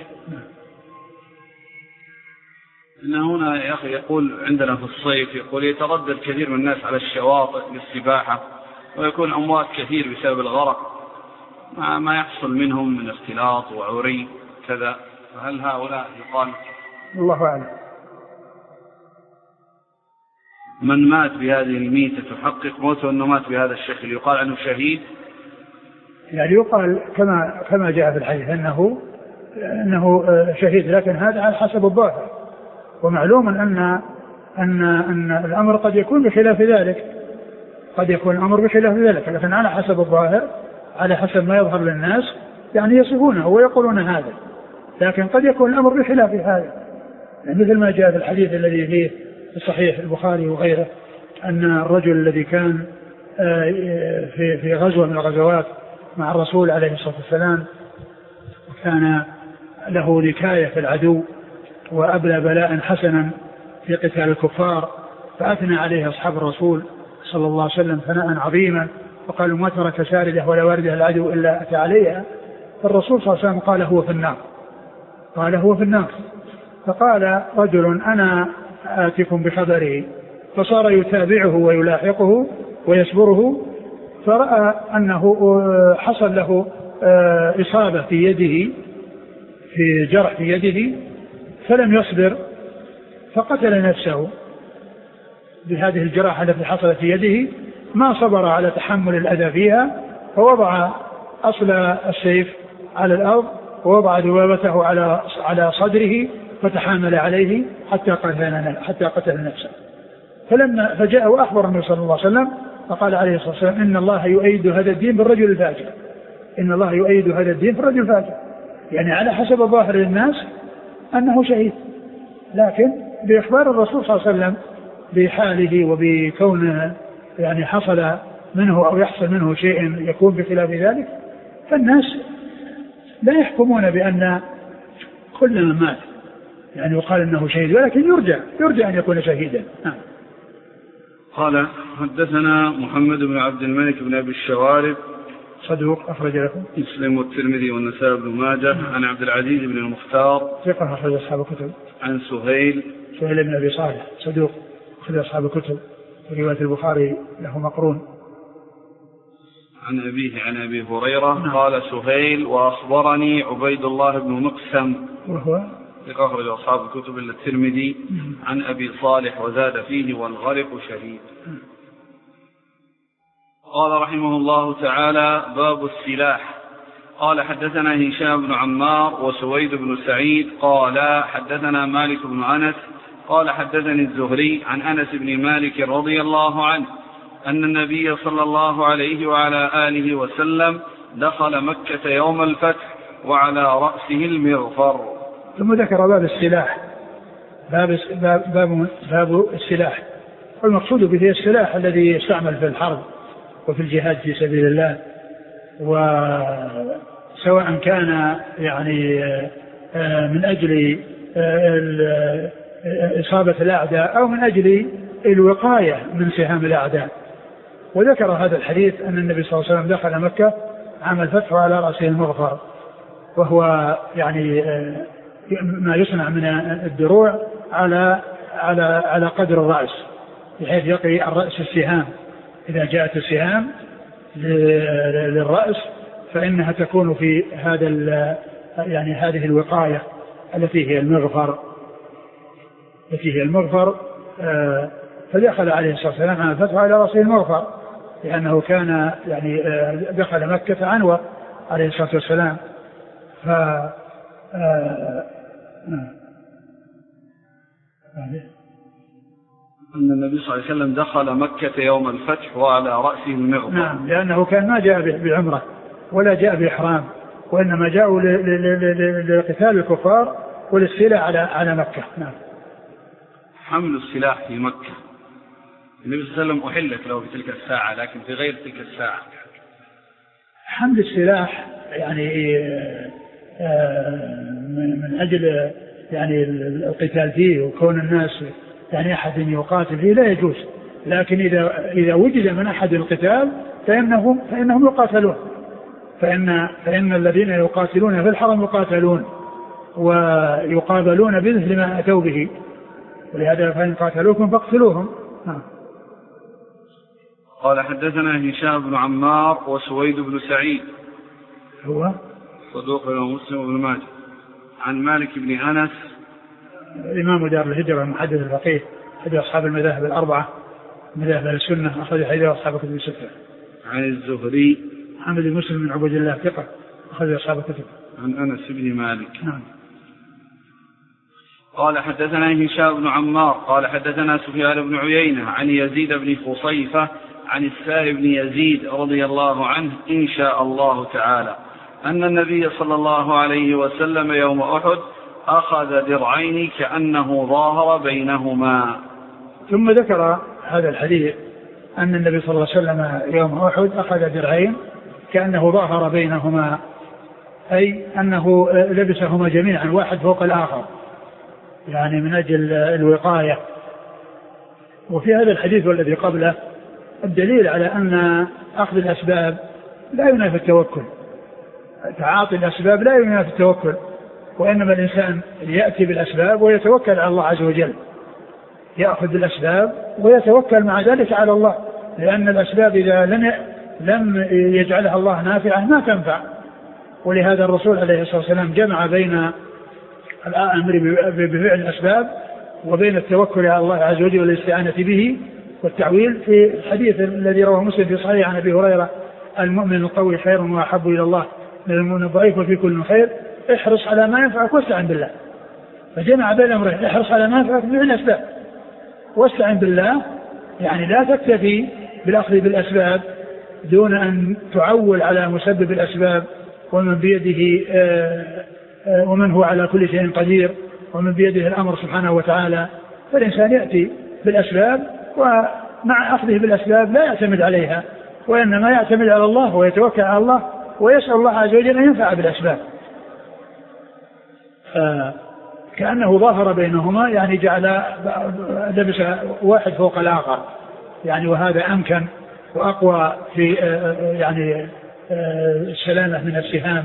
إن هنا يا أخي يقول عندنا في الصيف يقول يتردد كثير من الناس على الشواطئ للسباحة ويكون أموات كثير بسبب الغرق ما يحصل منهم من اختلاط وعري كذا، فهل هؤلاء يقال؟ الله أعلم. من مات بهذه الميتة تحقق موته أنه مات بهذا الشكل يقال عنه شهيد؟ يعني يقال كما كما جاء في الحديث أنه أنه شهيد، لكن هذا على حسب الظاهر، ومعلوم أن أن أن الأمر قد يكون بخلاف ذلك، قد يكون الأمر بخلاف ذلك، لكن على حسب الظاهر على حسب ما يظهر للناس يعني يصفونه ويقولون هذا، لكن قد يكون الأمر بخلاف هذا، يعني مثل ما جاء في الحديث الذي فيه في صحيح البخاري وغيره أن الرجل الذي كان في في غزوة من الغزوات مع الرسول عليه الصلاة والسلام كان له نكاية في العدو وأبلى بلاء حسنا في قتال الكفار، فأثنى عليه أصحاب الرسول صلى الله عليه وسلم ثناء عظيما وقالوا ما ترك ساردة ولا واردة العدو إلا أتى عليها، فالرسول صلى الله عليه وسلم قال هو في النار، قال هو في النار. فقال رجل أنا آتكم بخبره، فصار يتابعه ويلاحقه ويسبره، فرأى أنه حصل له إصابة في يده، في جرح في يده، فلم يصبر فقتل نفسه بهذه الجراحة التي حصلت في يده، ما صبر على تحمل الأذى فيها، فوضع أصل السيف على الأرض ووضع ذبابته على على صدره فتحامل عليه حتى قتل حتى قتل نفسه. فلما فجاء وأخبر النبي صلى الله عليه وسلم فقال عليه الصلاة والسلام إن الله يؤيد هذا الدين بالرجل الفاجر، إن الله يؤيد هذا الدين بالرجل الفاجر، يعني على حسب ظاهر الناس أنه شهيد، لكن بإخبار الرسول صلى الله عليه وسلم بحاله وبكونه يعني حصل منه أو يحصل منه شيء يكون بخلاف ذلك، فالناس لا يحكمون بأن كل من مات يعني يقال أنه شهيد، ولكن يرجع يرجع أن يكون شهيدا. نعم. قال حدثنا محمد بن عبد الملك بن أبي الشوارب صدوق أخرج له مسلم والترمذي والنسائي بن ماجه. عن عبد العزيز بن المختار ثقة أخرج أصحاب الكتب. عن سهيل سهيل بن أبي صالح صدوق أخرج أصحاب الكتب، رواية البخاري له مقرون. عن أبيه عن أبي هريرة نعم. قال سهيل وأخبرني عبيد الله بن مقسم وهو أخرج أصحاب الكتب إلا الترمذي عن أبي صالح وزاد فيه والغرق شهيد. قال رحمه الله تعالى باب السلاح. قال حدثنا هشام بن عمار وسويد بن سعيد قال حدثنا مالك بن أنس قال حدثني الزهري عن أنس بن مالك رضي الله عنه أن النبي صلى الله عليه وعلى آله وسلم دخل مكة يوم الفتح وعلى رأسه المغفر. ثم ذكر باب السلاح، باب, باب, باب, باب السلاح، والمقصود به السلاح الذي يستعمل في الحرب وفي الجهاد في سبيل الله، وسواء كان يعني من أجل إصابة الأعداء أو من أجل الوقاية من سهام الأعداء. وذكر هذا الحديث أن النبي صلى الله عليه وسلم دخل مكة عام الفتح على رأسه المغفر، وهو يعني ما يصنع من الدروع على على على قدر الرأس، بحيث يقي الرأس السهام. إذا جاءت السهام للرأس فإنها تكون في هذا يعني هذه الوقاية التي هي المغفر التي هي المغفر آه فدخل عليه الصلاة والسلام عن الفتح على رأسه المغفر، لأنه كان يعني آه دخل مكة عنوة عليه الصلاة والسلام. ف آه أن النبي صلى الله عليه وسلم دخل مكة يوم الفتح وعلى رأسه المغفر. نعم، لأنه كان ما جاء بعمرة ولا جاء بإحرام، وإنما جاءوا لقتال الكفار والاستيلاء على على مكة. نعم. حمل السلاح في مكة، النبي صلى الله عليه وسلم أحلت له في تلك الساعة، لكن في غير تلك الساعة حمل السلاح يعني من أجل يعني القتال فيه وكون الناس يعني أحد يقاتل فيه لا يجوز، لكن إذا إذا وجد من أحد القتال فإنهم فإنهم يقاتلون، فإن فإن الذين يقاتلون في الحرم يقاتلون ويقابلون بمثل ما أتوا به، ولهذا فإن قاتلوكم فاقتلوهم. قال حدثنا هشام بن عمار وسويد بن سعيد هو صدوق له مسلم بن ماجه عن مالك بن أنس إمام دار الهجرة المحدث الفقيه أحد أصحاب المذاهب الأربعة مذاهب السنة، أخرج حديثه أصحاب كتب الستة. عن الزهري محمد بن مسلم بن عبد الله ثقة أخرج أصحاب كتب. عن أنس بن مالك. نعم. قال حدثنا هشام بن عمار قال حدثنا سفيان بن عيينة عن يزيد بن خصيفة عن السائب بن يزيد رضي الله عنه إن شاء الله تعالى أن النبي صلى الله عليه وسلم يوم أحد أخذ درعين كأنه ظاهر بينهما. ثم ذكر هذا الحديث أن النبي صلى الله عليه وسلم يوم أحد أخذ درعين كأنه ظاهر بينهما، أي أنه لبسهما جميعا واحد فوق الآخر، يعني من أجل الوقاية. وفي هذا الحديث والذي قبله الدليل على أن أخذ الأسباب لا ينافي التوكل، تعاطي الأسباب لا ينافي التوكل، وإنما الإنسان يأتي بالأسباب ويتوكل على الله عز وجل، يأخذ بالأسباب ويتوكل مع ذلك على الله، لأن الأسباب إذا لم لم يجعلها الله نافعة ما تنفع. ولهذا الرسول عليه الصلاة والسلام جمع بين الأمر بفعل الأسباب وبين التوكل على الله عز وجل والاستعانة به والتعويل في الحديث الذي رواه مسلم في صحيح عن أبي هريرة: المؤمن القوي خير وأحب إلى الله من المؤمن الضعيف وفي كل خير، احرص على ما ينفعك واستعن بالله. فجمع بين الأمرين، احرص على ما ينفعك بفعل الأسباب واستعن بالله، يعني لا تكتفي بالأخذ بالأسباب دون أن تعول على مسبب الأسباب ومن بيده آآ آآ ومن هو على كل شيء قدير ومن بيده الأمر سبحانه وتعالى. فالإنسان يأتي بالأسباب ومع أخذه بالأسباب لا يعتمد عليها، وإنما يعتمد على الله ويتوكل على الله ويسأل الله عز وجل أن ينفع بالأسباب. كأنه ظاهر بينهما، يعني جعل لبس واحد فوق الآخر، يعني وهذا أمكن وأقوى في يعني السلامة من السهام.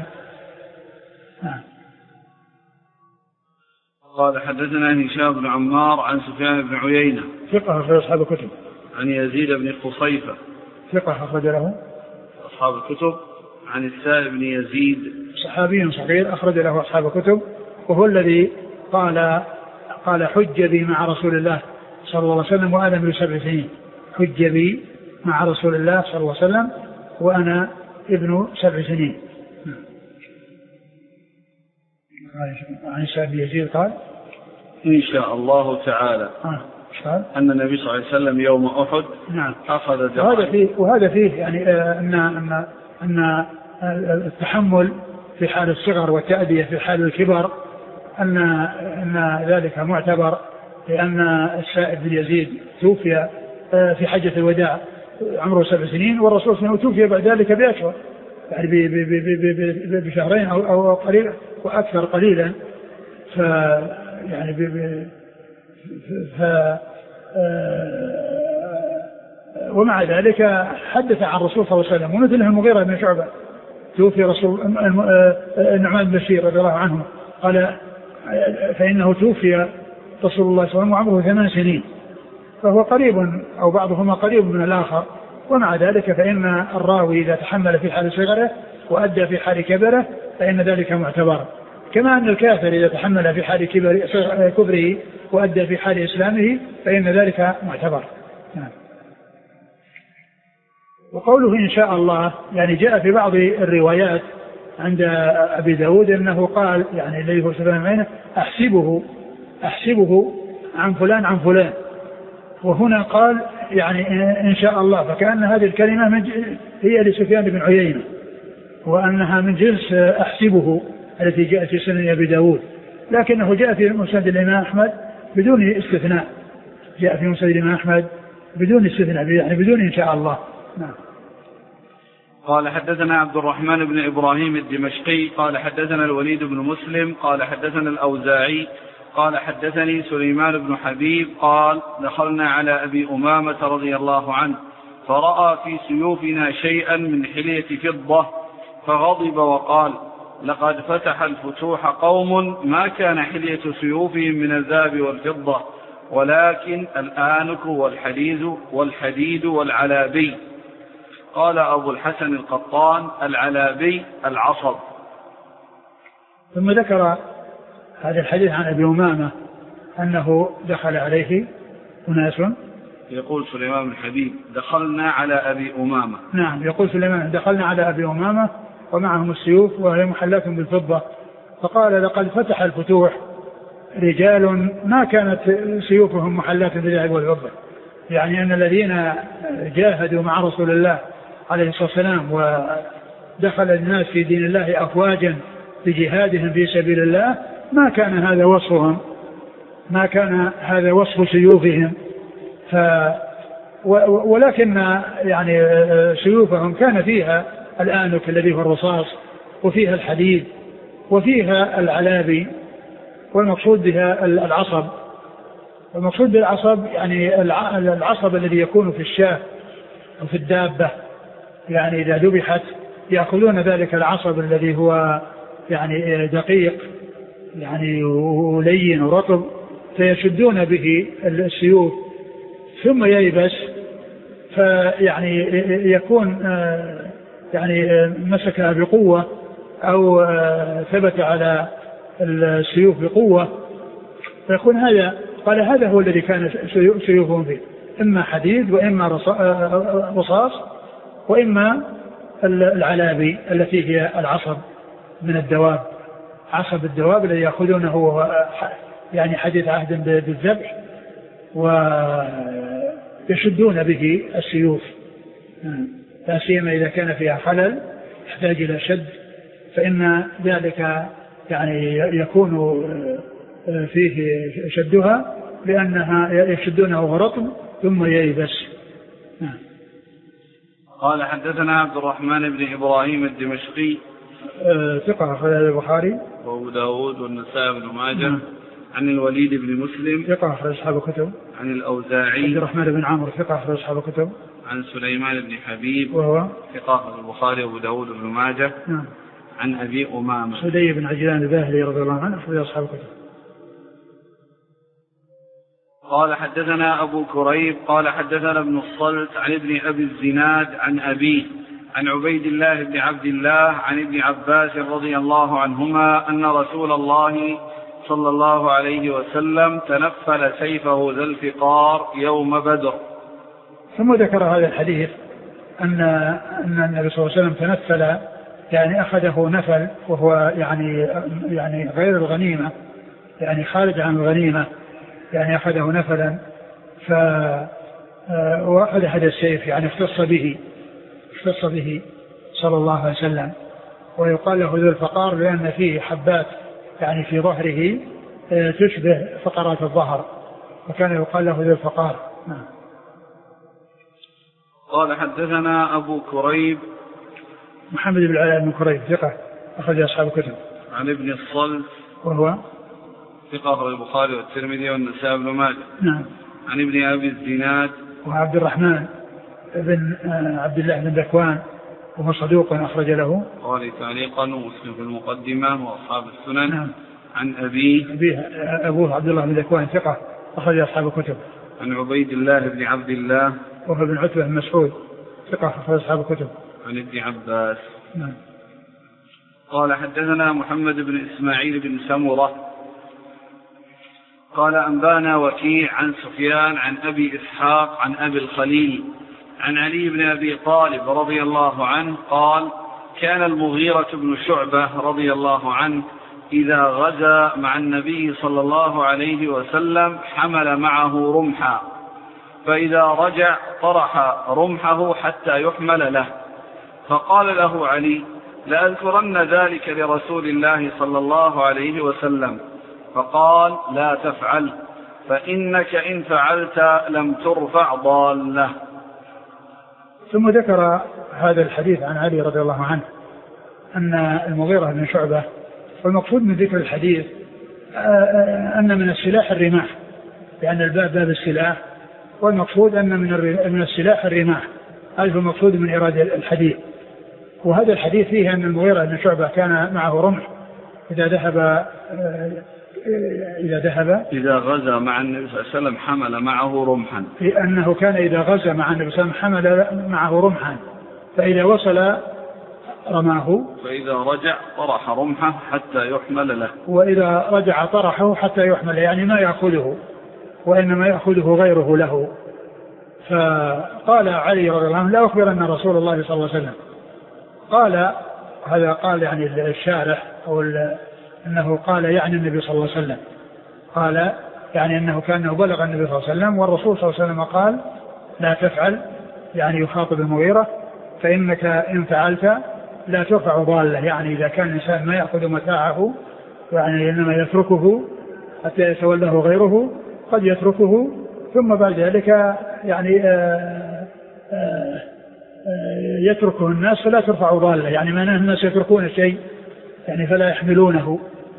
قال حدثنا هشام بن عمار عن سفيان بن عيينة ثقة في أصحاب الكتب. عن يزيد بن خصيفة ثقة أخرج له أصحاب الكتب. عن السائب بن يزيد صحابي صغير أخرج له أصحاب الكتب، وهو الذي قال قال حج بي مع رسول الله صلى الله عليه وسلم وأنا ابن سبع سنين. حج بي مع رسول الله صلى الله عليه وسلم وأنا ابن سبع سنين. عن السائب بن يزيد قال إن شاء الله تعالى آه. أن النبي صلى الله عليه وسلم يوم أحد نعم. أخذ وهذا فيه وهذا فيه يعني آه أن أن أن التحمل في حال الصغر والتأدية في حال الكبر أن أن ذلك معتبر، لأن السائب بن يزيد توفي آه في حجة الوداع عمره سبع سنين، والرسول صلى الله عليه وسلم توفي بعد ذلك بأشهر، يعني بشهرين أو أو قليل وأكثر قليلا. ف يعني ف ومع ذلك حدث عن الرسول صلى الله عليه وسلم. ومثله المغيرة بن شعبة توفي رسول النعمان بن بشير رضي الله عنه قال فإنه توفي رسول الله صلى الله عليه وسلم وعمره ثمان سنين، فهو قريب أو بعضهما قريب من الآخر. ومع ذلك فإن الراوي إذا تحمل في حال صغره وأدى في حال كبره فإن ذلك معتبر، كما أن الكافر إذا تحمل في حال كبره وأدى في حال إسلامه فإن ذلك معتبر. وقوله إن شاء الله يعني جاء في بعض الروايات عند أبي داود أنه قال يعني الذي هو سبحانه وتعالى أحسبه أحسبه عن فلان عن فلان، وهنا قال يعني إن شاء الله، فكأن هذه الكلمة هي لسفيان بن عيينة وأنها من جنس أحسبه التي جاءت في سنن أبي داود، لكنه جاء في مسند الإمام أحمد بدون استثناء، جاء في مسند الإمام أحمد بدون استثناء يعني بدون إن شاء الله. نعم. قال حدثنا عبد الرحمن بن إبراهيم الدمشقي قال حدثنا الوليد بن مسلم قال حدثنا الأوزاعي قال حدثني سليمان بن حبيب قال دخلنا على أبي أمامة رضي الله عنه فرأى في سيوفنا شيئا من حلية فضة فغضب وقال لقد فتح الفتوح قوم ما كان حلية سيوفهم من الذهب والفضة ولكن الآنك والحديد والحديد والعلابي. قال أبو الحسن القطان العلابي العصب. ثم ذكر هذا الحديث عن أبي أمامة أنه دخل عليه أناس. يقول سليمان بن حبيب دخلنا على أبي أمامة. نعم يقول سليمان دخلنا على أبي أمامة ومعهم السيوف وهي محلات بالفضة، فقال لقد فتح الفتوح رجال ما كانت سيوفهم محلات بالذهب والفضة، يعني أن الذين جاهدوا مع رسول الله عليه الصلاة والسلام ودخل الناس في دين الله أفواجا بجهادهم في سبيل الله ما كان هذا وصفهم، ما كان هذا وصف سيوفهم، ف ولكن يعني سيوفهم كان فيها الآنك الذي هو الرصاص وفيها الحديد وفيها العلابي، والمقصود بها العصب. والمقصود بالعصب يعني العصب الذي يكون في الشاة وفي الدابة، يعني إذا ذبحت يأخذون ذلك العصب الذي هو يعني دقيق يعني ولين ورطب فيشدون به السيوف ثم ييبس، فيعني يكون يعني مسكها بقوة أو ثبت على السيوف بقوة، فيكون هذا قال هذا هو الذي كان سيوفهم فيه، إما حديد وإما رصاص وإما العلابي التي هي العصب من الدواب، عصب الدواب الذي يأخذونه يعني حديث عهد بالذبح ويشدون به السيوف، لا سيما إذا كان فيها خلل يحتاج إلى شد، فإن ذلك يعني يكون فيه شدها لأنها يشدونه رطب ثم ييبس. قال حدثنا عبد الرحمن بن إبراهيم الدمشقي ثقة أخرج البخاري وأبو داود والنسائي بن ماجه عن الوليد بن مسلم ثقة أخرج أصحاب الكتب عن الأوزاعي عبد الرحمن بن عمرو ثقة أخرج أصحاب الكتب عن سليمان بن حبيب وهو ثقة أخرج البخاري وأبو داود بن ماجه نعم عن أبي أمامة سدي بن عجلان الباهلي رضي الله عنه أخرج أصحاب الكتب. قال حدثنا أبو كريب قال حدثنا ابن الصلت عن ابن أبي الزناد عن أبيه عن عبيد الله بن عبد الله عن ابن عباس رضي الله عنهما أن رسول الله صلى الله عليه وسلم تنفل سيفه ذا الفقار يوم بدر. ثم ذكر هذا الحديث أن أن النبي صلى الله عليه وسلم تنفل يعني أخذه نفل وهو يعني يعني غير الغنيمة، يعني خارج عن الغنيمة، يعني أخذه نفلا ف وأخذ هذا السيف يعني اختص به اختص به صلى الله عليه وسلم، ويقال له ذو الفقار لأن فيه حبات يعني في ظهره تشبه فقرات الظهر، وكان يقال له ذو الفقار. نعم. قال حدثنا أبو كريب محمد بن علاء بن كريب ثقة أخرج أصحاب الكتب عن ابن الصلت وهو ثقة أخرج البخاري والترمذي والنسائي بن ماجه نعم عن ابن أبي الزناد وعبد الرحمن بن عبد الله بن ذكوان وهو صدوق أخرج له قال تعليقا ومسلم في المقدمة وأصحاب السنن. نعم. عن أبيه أبيه أبوه عبد الله بن ذكوان ثقة أخرج أصحاب الكتب. عن عبيد الله بن عبد الله وهو بن عتبة بن مسعود ثقة أخرج أصحاب الكتب. عن ابن عباس. نعم. قال حدثنا محمد بن إسماعيل بن سمرة قال أنبانا وكيع عن سفيان عن أبي إسحاق عن أبي الخليل عن علي بن أبي طالب رضي الله عنه قال كان المغيرة بن شعبة رضي الله عنه إذا غزا مع النبي صلى الله عليه وسلم حمل معه رمحا، فإذا رجع طرح رمحه حتى يحمل له، فقال له علي لأذكرن ذلك لرسول الله صلى الله عليه وسلم، فقال لا تفعل فإنك إن فعلت لم ترفع ضالة. ثم ذكر هذا الحديث عن علي رضي الله عنه أن المغيرة بن شعبة، والمقصود من ذكر الحديث أن من السلاح الرماح، لأن الباب باب السلاح، والمقصود أن من السلاح الرماح، هذا هو المقصود من إرادة الحديث. وهذا الحديث فيه أن المغيرة بن شعبة كان معه رمح إذا ذهب إذا ذهب إذا غزا مع النبي صلى الله عليه وسلم حمل معه رمحا، في أنه كان إذا غزا مع النبي صلى الله عليه وسلم حمل معه رمحا، فإذا وصل رماه، فإذا رجع طرح رمحه حتى يحمل له، وإذا رجع طرحه حتى يحمل، يعني ما يأخذه وإنما يأخذه غيره له. فقال علي رضي الله عنه لا أخبر أن رسول الله صلى الله عليه وسلم قال هذا، قال يعني الشارح أو أنه قال يعني النبي صلى الله عليه وسلم، قال يعني أنه كان بلغ النبي صلى الله عليه وسلم، والرسول صلى الله عليه وسلم قال لا تفعل، يعني يخاطب المغيرة، فإنك إن فعلت لا ترفع ضالة، يعني إذا كان الإنسان ما يأخذ متاعه يعني إنما يتركه حتى يتولاه غيره، قد يتركه ثم بعد ذلك يعني آآ آآ يتركه الناس فلا ترفع ضالة، يعني ما الناس يتركون شيء يعني فلا يحملونه.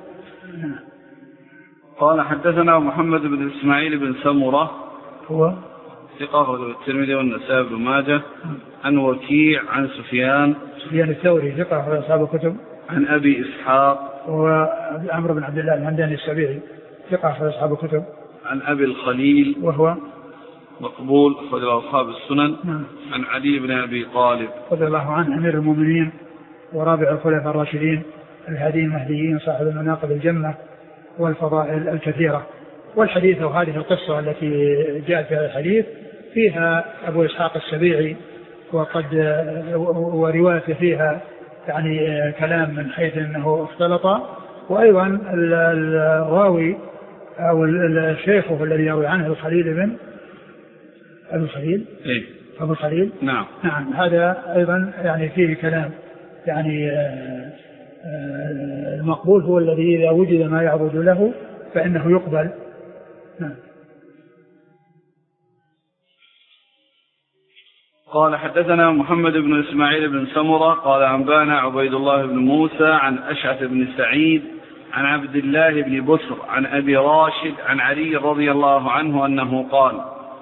قال حدثنا محمد بن إسماعيل بن سمرة هو ثقة الترمذي والنسائي بن ماجه عن وكيع عن سفيان سفيان الثوري ثقة في أصحاب الكتب عن أبي إسحاق وعمرو بن عبد الله الهمداني السبيعي ثقة في أصحاب الكتب عن أبي الخليل وهو مقبول أخرج أصحاب السنن. نعم. عن علي بن أبي طالب رضي الله عنه أمير المؤمنين ورابع الخلفاء الراشدين الهادي المهديين صاحب المناقب الجمة والفضائل الكثيرة. والحديث وهذه القصة التي جاءت في هذا الحديث فيها أبو إسحاق السبيعي، وقد وروايته فيها يعني كلام من حيث أنه اختلط، وأيضا الراوي أو الشيخ الذي يروي عنه الخليل بن أبو الخليل إيه؟ أبو الخليل نعم. نعم هذا أيضا يعني فيه كلام، يعني المقبول هو الذي إذا وجد ما يعبد له فإنه يقبل. نعم. قال حدثنا محمد بن إسماعيل بن سمرة قال أنبانا عبيد الله بن موسى عن أشعث بن سعيد عن عبد الله بن بسر عن أبي راشد عن علي رضي الله عنه أنه قال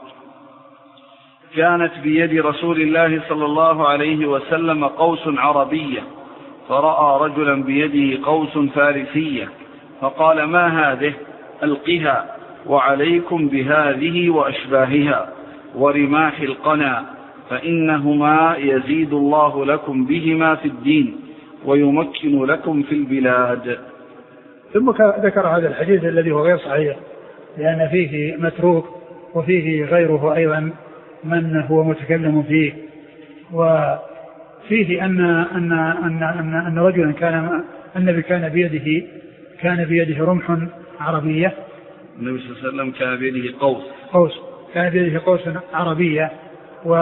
كانت بيد رسول الله صلى الله عليه وسلم قوس عربية، فرأى رجلا بيده قوس فارسية، فقال ما هذه؟ ألقها وعليكم بهذه وأشباهها ورماح القنا، فإنهما يزيد الله لكم بهما في الدين ويمكن لكم في البلاد. ثم ذكر هذا الحديث الذي هو غير صحيح، لأن فيه متروك وفيه غيره أيضا من هو متكلم فيه، وفيه أن أن أن أن, أن رجلا كان النبي كان بيده كان بيده رمح عربية. النبي صلى الله عليه وسلم كان بيده قوس قوس كان بيده قوس عربية، و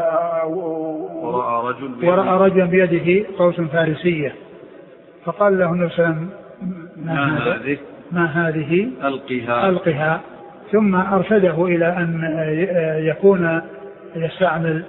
ورأى رجل بيده, ورأى رجلا بيده قوس فارسية، فقال له النبي صلى الله عليه وسلم ما هذه؟ ما هذه؟ ألقها. ألقها. ثم أرشده إلى أن يكون يستعمل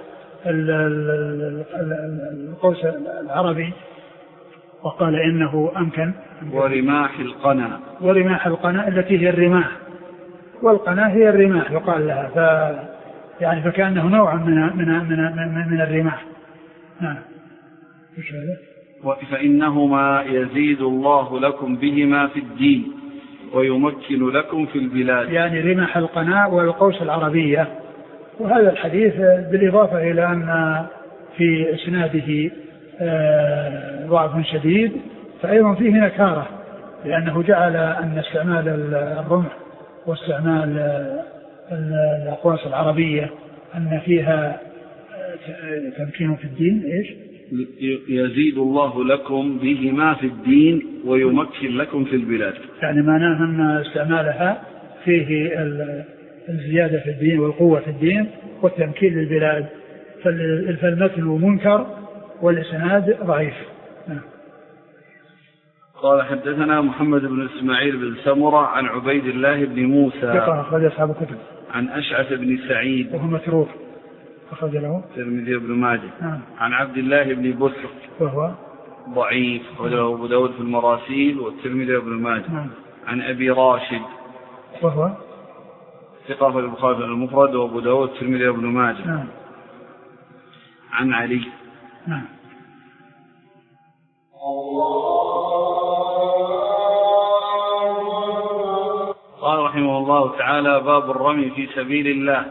القوس العربي، وقال إنه أمكن. ورماح القنا. ورماح القنا التي هي الرماح، والقنا هي الرماح يقال لها. يعني فكأنه نوع من من من من, من الرماح. نعم. ايش هذا؟ فإنهما يزيد الله لكم بهما في الدين ويمكن لكم في البلاد. يعني رماح القناء والقوس العربية. وهذا الحديث بالإضافة إلى أن في إسناده ضعف شديد فأيضا فيه نكارة، لأنه جعل أن استعمال الرمح واستعمال الأقواس العربية أن فيها تمكين في الدين. إيش؟ يزيد الله لكم بهما في الدين ويمكن لكم في البلاد. يعني معناه أن استعمالها فيه الزيادة في الدين والقوة في الدين والتمكين للبلاد. فالمثل منكر والإسناد ضعيف. قال حدثنا محمد بن إسماعيل بن سمرة عن عبيد الله بن موسى أخرج أصحاب الكتب عن أشعث بن سعيد وهو متروك أخرج له الترمذي بن ماجه نعم. عن عبد الله بن بسر وهو ضعيف وله أبو داود في المراسيل والترمذي بن ماجه نعم. عن أبي راشد وهو ثقة في البخاري المفرد وأبو داود والترمذي بن ماجه نعم. عن علي نعم. قال رحمه الله تعالى باب الرمي في سبيل الله.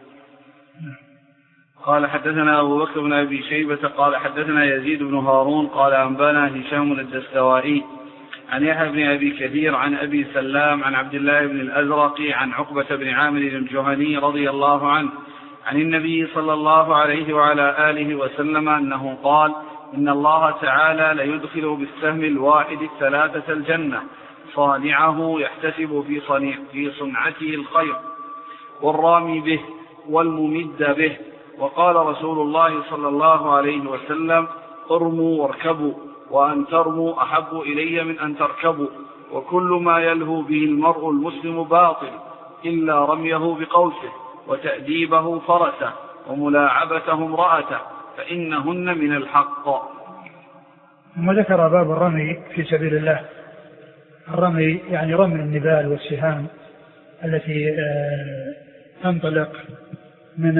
قال حدثنا أبو بكر بن أبي شيبة قال حدثنا يزيد بن هارون قال أنبانا هشام الدستوائي عن يحيى بن أبي كثير عن أبي سلام عن عبد الله بن الأزرق عن عقبة بن عامر الجهني رضي الله عنه عن النبي صلى الله عليه وعلى آله وسلم أنه قال إن الله تعالى ليدخل بالسهم الواحد الثلاثة الجنة صانعه يحتسب في, صنيع في صنعته الخير والرامي به والممد به. وقال رسول الله صلى الله عليه وسلم ارموا واركبوا وأن ترموا أحب إلي من أن تركبوا وكل ما يلهو به المرء المسلم باطل إلا رميه بقوسه وتأديبه فرسه وملاعبته امرأته فإنهن من الحق. ثم ذكر باب الرمي في سبيل الله. الرمي يعني رمي النبال والسهام التي تنطلق من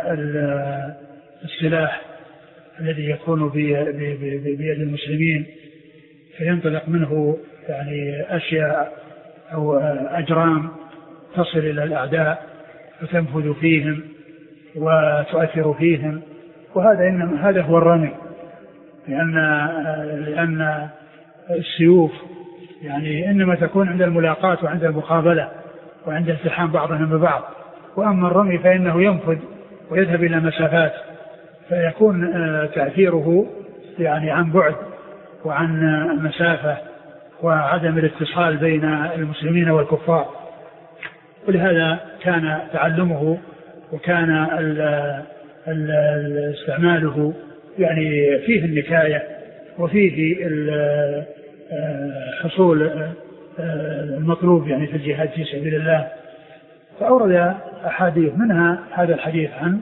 السلاح الذي يكون بيد المسلمين فينطلق منه يعني أشياء أو أجرام تصل إلى الأعداء وتنفذ فيهم وتؤثر فيهم. وهذا إنما هذا هو الرمي، لأن لأن السيوف يعني إنما تكون عند الملاقاة وعند المقابلة وعند التحام بعضهم ببعض، وأما الرمي فإنه ينفذ ويذهب إلى مسافات فيكون تأثيره يعني عن بعد وعن مسافة وعدم الاتصال بين المسلمين والكفار. ولهذا كان تعلمه وكان استعماله يعني فيه النكاية وفيه حصول المطلوب يعني في الجهاد في سبيل الله. فأورد أحاديث منها هذا الحديث عن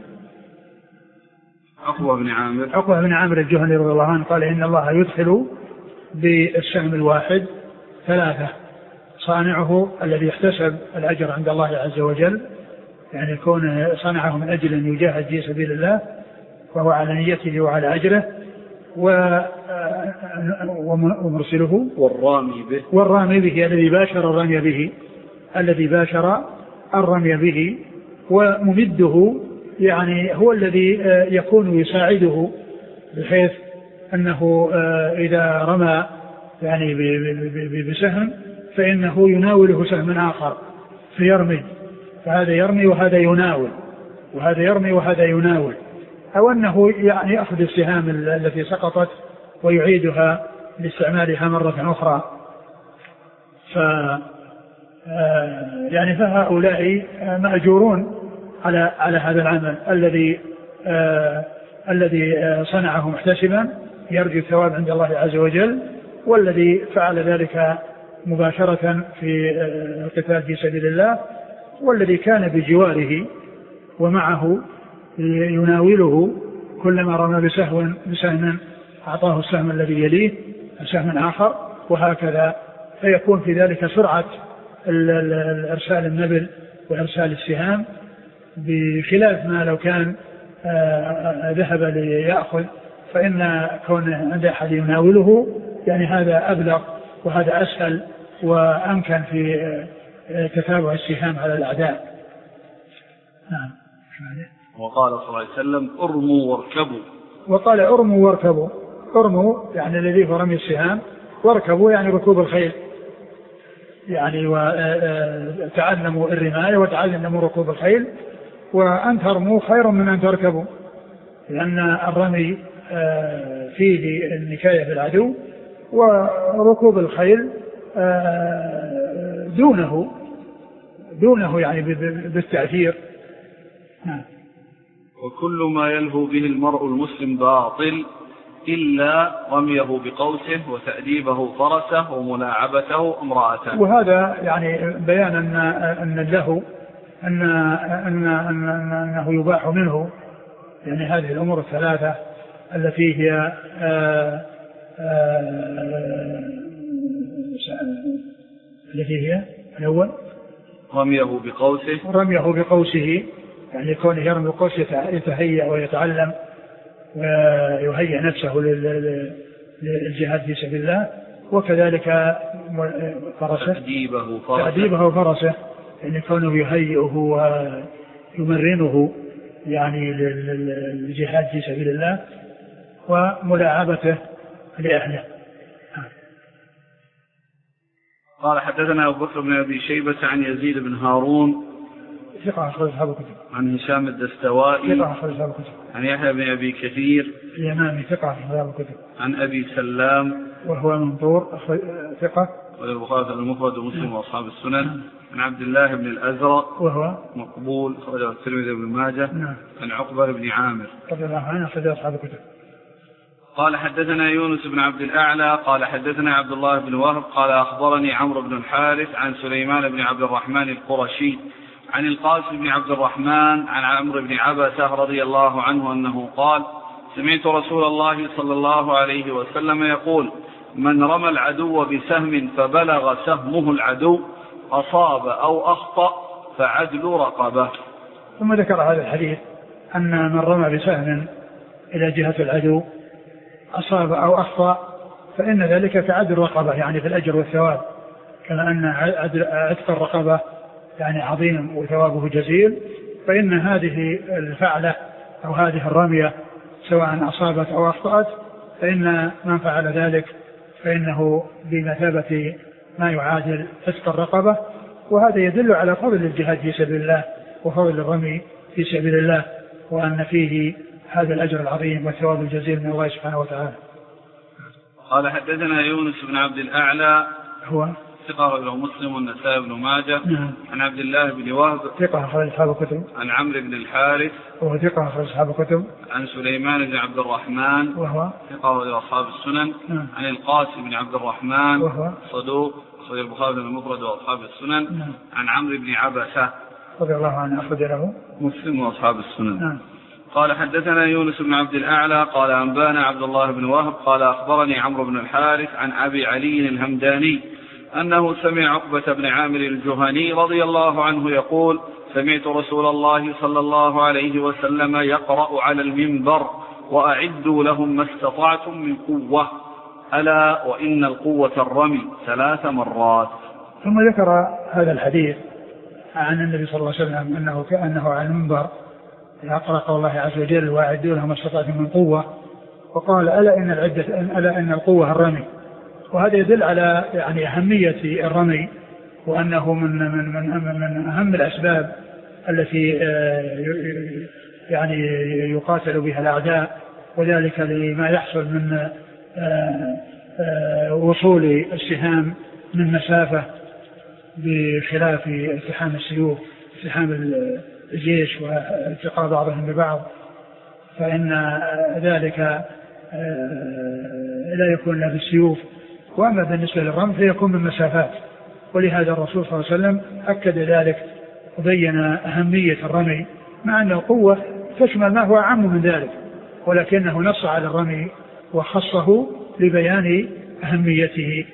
عقبة بن عامر عقبة بن عامر الجهني رضي الله عنه قال إن الله يدخل بالسهم الواحد ثلاثة صانعه الذي يحتسب الأجر عند الله عز وجل، يعني يكون صنعه من أجل أن يجاهد في سبيل الله وهو على نيته وعلى أجره، ومرسله والرامي به والرامي به الذي باشر الرمي به الذي باشر الرمي به وممده يعني هو الذي يكون يساعده بحيث أنه إذا رمى يعني بسهم فإنه يناوله سهم آخر فيرمي، فهذا يرمي وهذا يناول وهذا يرمي وهذا يناول، أو أنه يعني يأخذ السهام التي سقطت ويعيدها لاستعمالها مرة أخرى. ف يعني فهؤلاء مأجورون على على هذا العمل الذي آه الذي آه صنعه محتسبا يرجو الثواب عند الله عز وجل، والذي فعل ذلك مباشرة في آه القتال في سبيل الله، والذي كان بجواره ومعه يناوله كلما رمى بسهم بسهم أعطاه السهم الذي يليه سهم آخر، وهكذا فيكون في ذلك سرعة الإرسال النبل وإرسال السهام بخلاف ما لو كان ذهب ليأخذ، فإن كون عند أحد يناوله يعني هذا أبلغ وهذا أسهل وأمكن في تتابع السهام على الأعداء. نعم. وقال صلى الله عليه وسلم ارموا واركبوا. وقال ارموا واركبوا. ارموا يعني الذي هو رمي السهام، واركبوا يعني ركوب الخيل، يعني وتعلموا الرماية وتعلموا ركوب الخيل، وأن ترموا خير من أن تركبوا، لأن الرمي فيه النكاية بالعدو، وركوب الخيل دونه دونه يعني بالتأثير. وكل ما يلهو به المرء المسلم باطل إلا رميه بقوسه وتأديبه فرسه وملاعبته امرأته. وهذا يعني بيان أن أن اللهو أن أن أن أنه يباح منه يعني هذه الأمور الثلاثة التي هي آآ آآ التي هي الأول رميه بقوسه رميه بقوسه يعني كونه يرمي بقوسه يتهيأ ويتعلم ويهيئ نفسه للجهاد في سبيل الله، وكذلك فرسه تأديبه فرسه, تأديبه فرسه يعني كونه يهيئه ويمرنه يعني للجهاد في سبيل الله، وملاعبته لأهله. قال حدثنا أبو بكر بن أبي شيبة عن يزيد بن هارون ثقة أخرج أصحاب الكتب. عن هشام الدستوائي ثقة أخرج أصحاب الكتب. عن يحيى بن أبي كثير اليمامي ثقة أخرج أصحاب الكتب. عن أبي سلام وهو منظور ثقة والبخاري المفرد ومسلم وأصحاب السنن. عن عبد الله بن الأزرق وهو مقبول أخرجه الترمذي بن ماجه. نعم. عن عقبة بن عامر رضي الله عنه أخرج أصحاب الكتب. قال حدثنا يونس بن عبد الأعلى قال حدثنا عبد الله بن وهب قال أخبرني عمرو بن الحارث عن سليمان بن عبد الرحمن القرشي عن القاسم بن عبد الرحمن عن عمرو بن عبسة رضي الله عنه أنه قال سمعت رسول الله صلى الله عليه وسلم يقول من رمى العدو بسهم فبلغ سهمه العدو أصاب أو أخطأ فعدل رقبة. ثم ذكر هذا الحديث أن من رمى بسهم إلى جهة العدو أصاب أو أخطأ فإن ذلك كعدل رقبة يعني في الأجر والثواب، كما أن عتق الرقبة يعني عظيم وثوابه جزيل، فإن هذه الفعلة أو هذه الرمية سواء أصابت أو أخطأت فإن من فعل ذلك فإنه بمثابة ما يعادل عتق الرقبة. وهذا يدل على فضل الجهاد في سبيل الله وفضل الرمي في سبيل الله، وأن فيه هذا الأجر العظيم والثواب الجزيل من الله سبحانه وتعالى. قال حدثنا يونس بن عبد الأعلى هو ثقة له مسلم والنسائي بن ماجه. نعم. عن عبد الله بن وهب ثقة أخرج أصحاب الكتب. عن عمرو بن الحارث وهو ثقة أخرج أصحاب الكتب. عن سليمان بن عبد الرحمن وهو ثقة له أصحاب السنن. نعم. عن القاسم بن عبد الرحمن وهو صدوق صحيح البخاري المفرد وأصحاب السنن. نعم. عن عمرو بن عبسة رضي الله عنه أخرج له مسلم وأصحاب السنن. نعم. قال حدثنا يونس بن عبد الأعلى قال أنبانا عبد الله بن وهب قال أخبرني عمرو بن الحارث عن أبي علي الهمداني أنه سمع عقبة بن عامر الجهني رضي الله عنه يقول سمعت رسول الله صلى الله عليه وسلم يقرأ على المنبر وأعدوا لهم ما استطعتم من قوة ألا وإن القوة الرمي ثلاث مرات. ثم ذكر هذا الحديث عن النبي صلى الله عليه وسلم أنه كأنه على المنبر يقرأ قول الله عز وجل وأعدوا لهم ما استطعتم من قوة، وقال ألا إن العدة ألا إن القوة الرمي. وهذا يدل على يعني أهمية الرمي، وأنه من من من من أهم الأسباب التي يعني يقاتل بها الأعداء، وذلك لما يحصل من وصول السهام من مسافة بخلاف التحام السيوف التحام الجيش والتقاء بعضهم ببعض، فإن ذلك لا يكون لا بالسيوف. وأما بالنسبة للرمي فيكون من مسافات، ولهذا الرسول صلى الله عليه وسلم أكد ذلك وبين أهمية الرمي، مع أن القوة تشمل ما هو أعم من ذلك، ولكنه نص على الرمي وخصه لبيان أهميته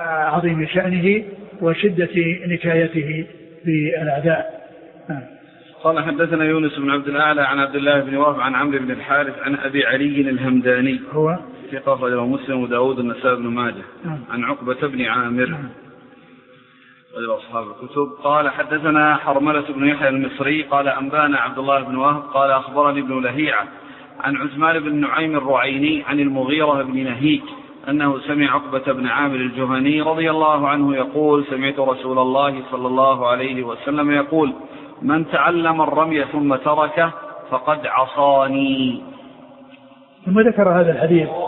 وعظيم شأنه وشدة نكايته بالأعداء. قال حدثنا يونس بن عبد الأعلى عن عبد الله بن وهب عن عمرو بن الحارث عن أبي علي الهمداني هو ثقة أخرجه مسلم وداود النسائي بن ماجه عن عقبة بن عامر أصحاب الكتب. قال حدثنا حرملة بن يحيى المصري قال أنبانا عبد الله بن وهب قال أخبرني ابن لهيعة عن عثمان بن نعيم الرعيني عن المغيرة بن نهيك أنه سمع عقبة بن عامر الجهني رضي الله عنه يقول سمعت رسول الله صلى الله عليه وسلم يقول من تعلم الرمي ثم تركه فقد عصاني. ثم ذكر هذا الحديث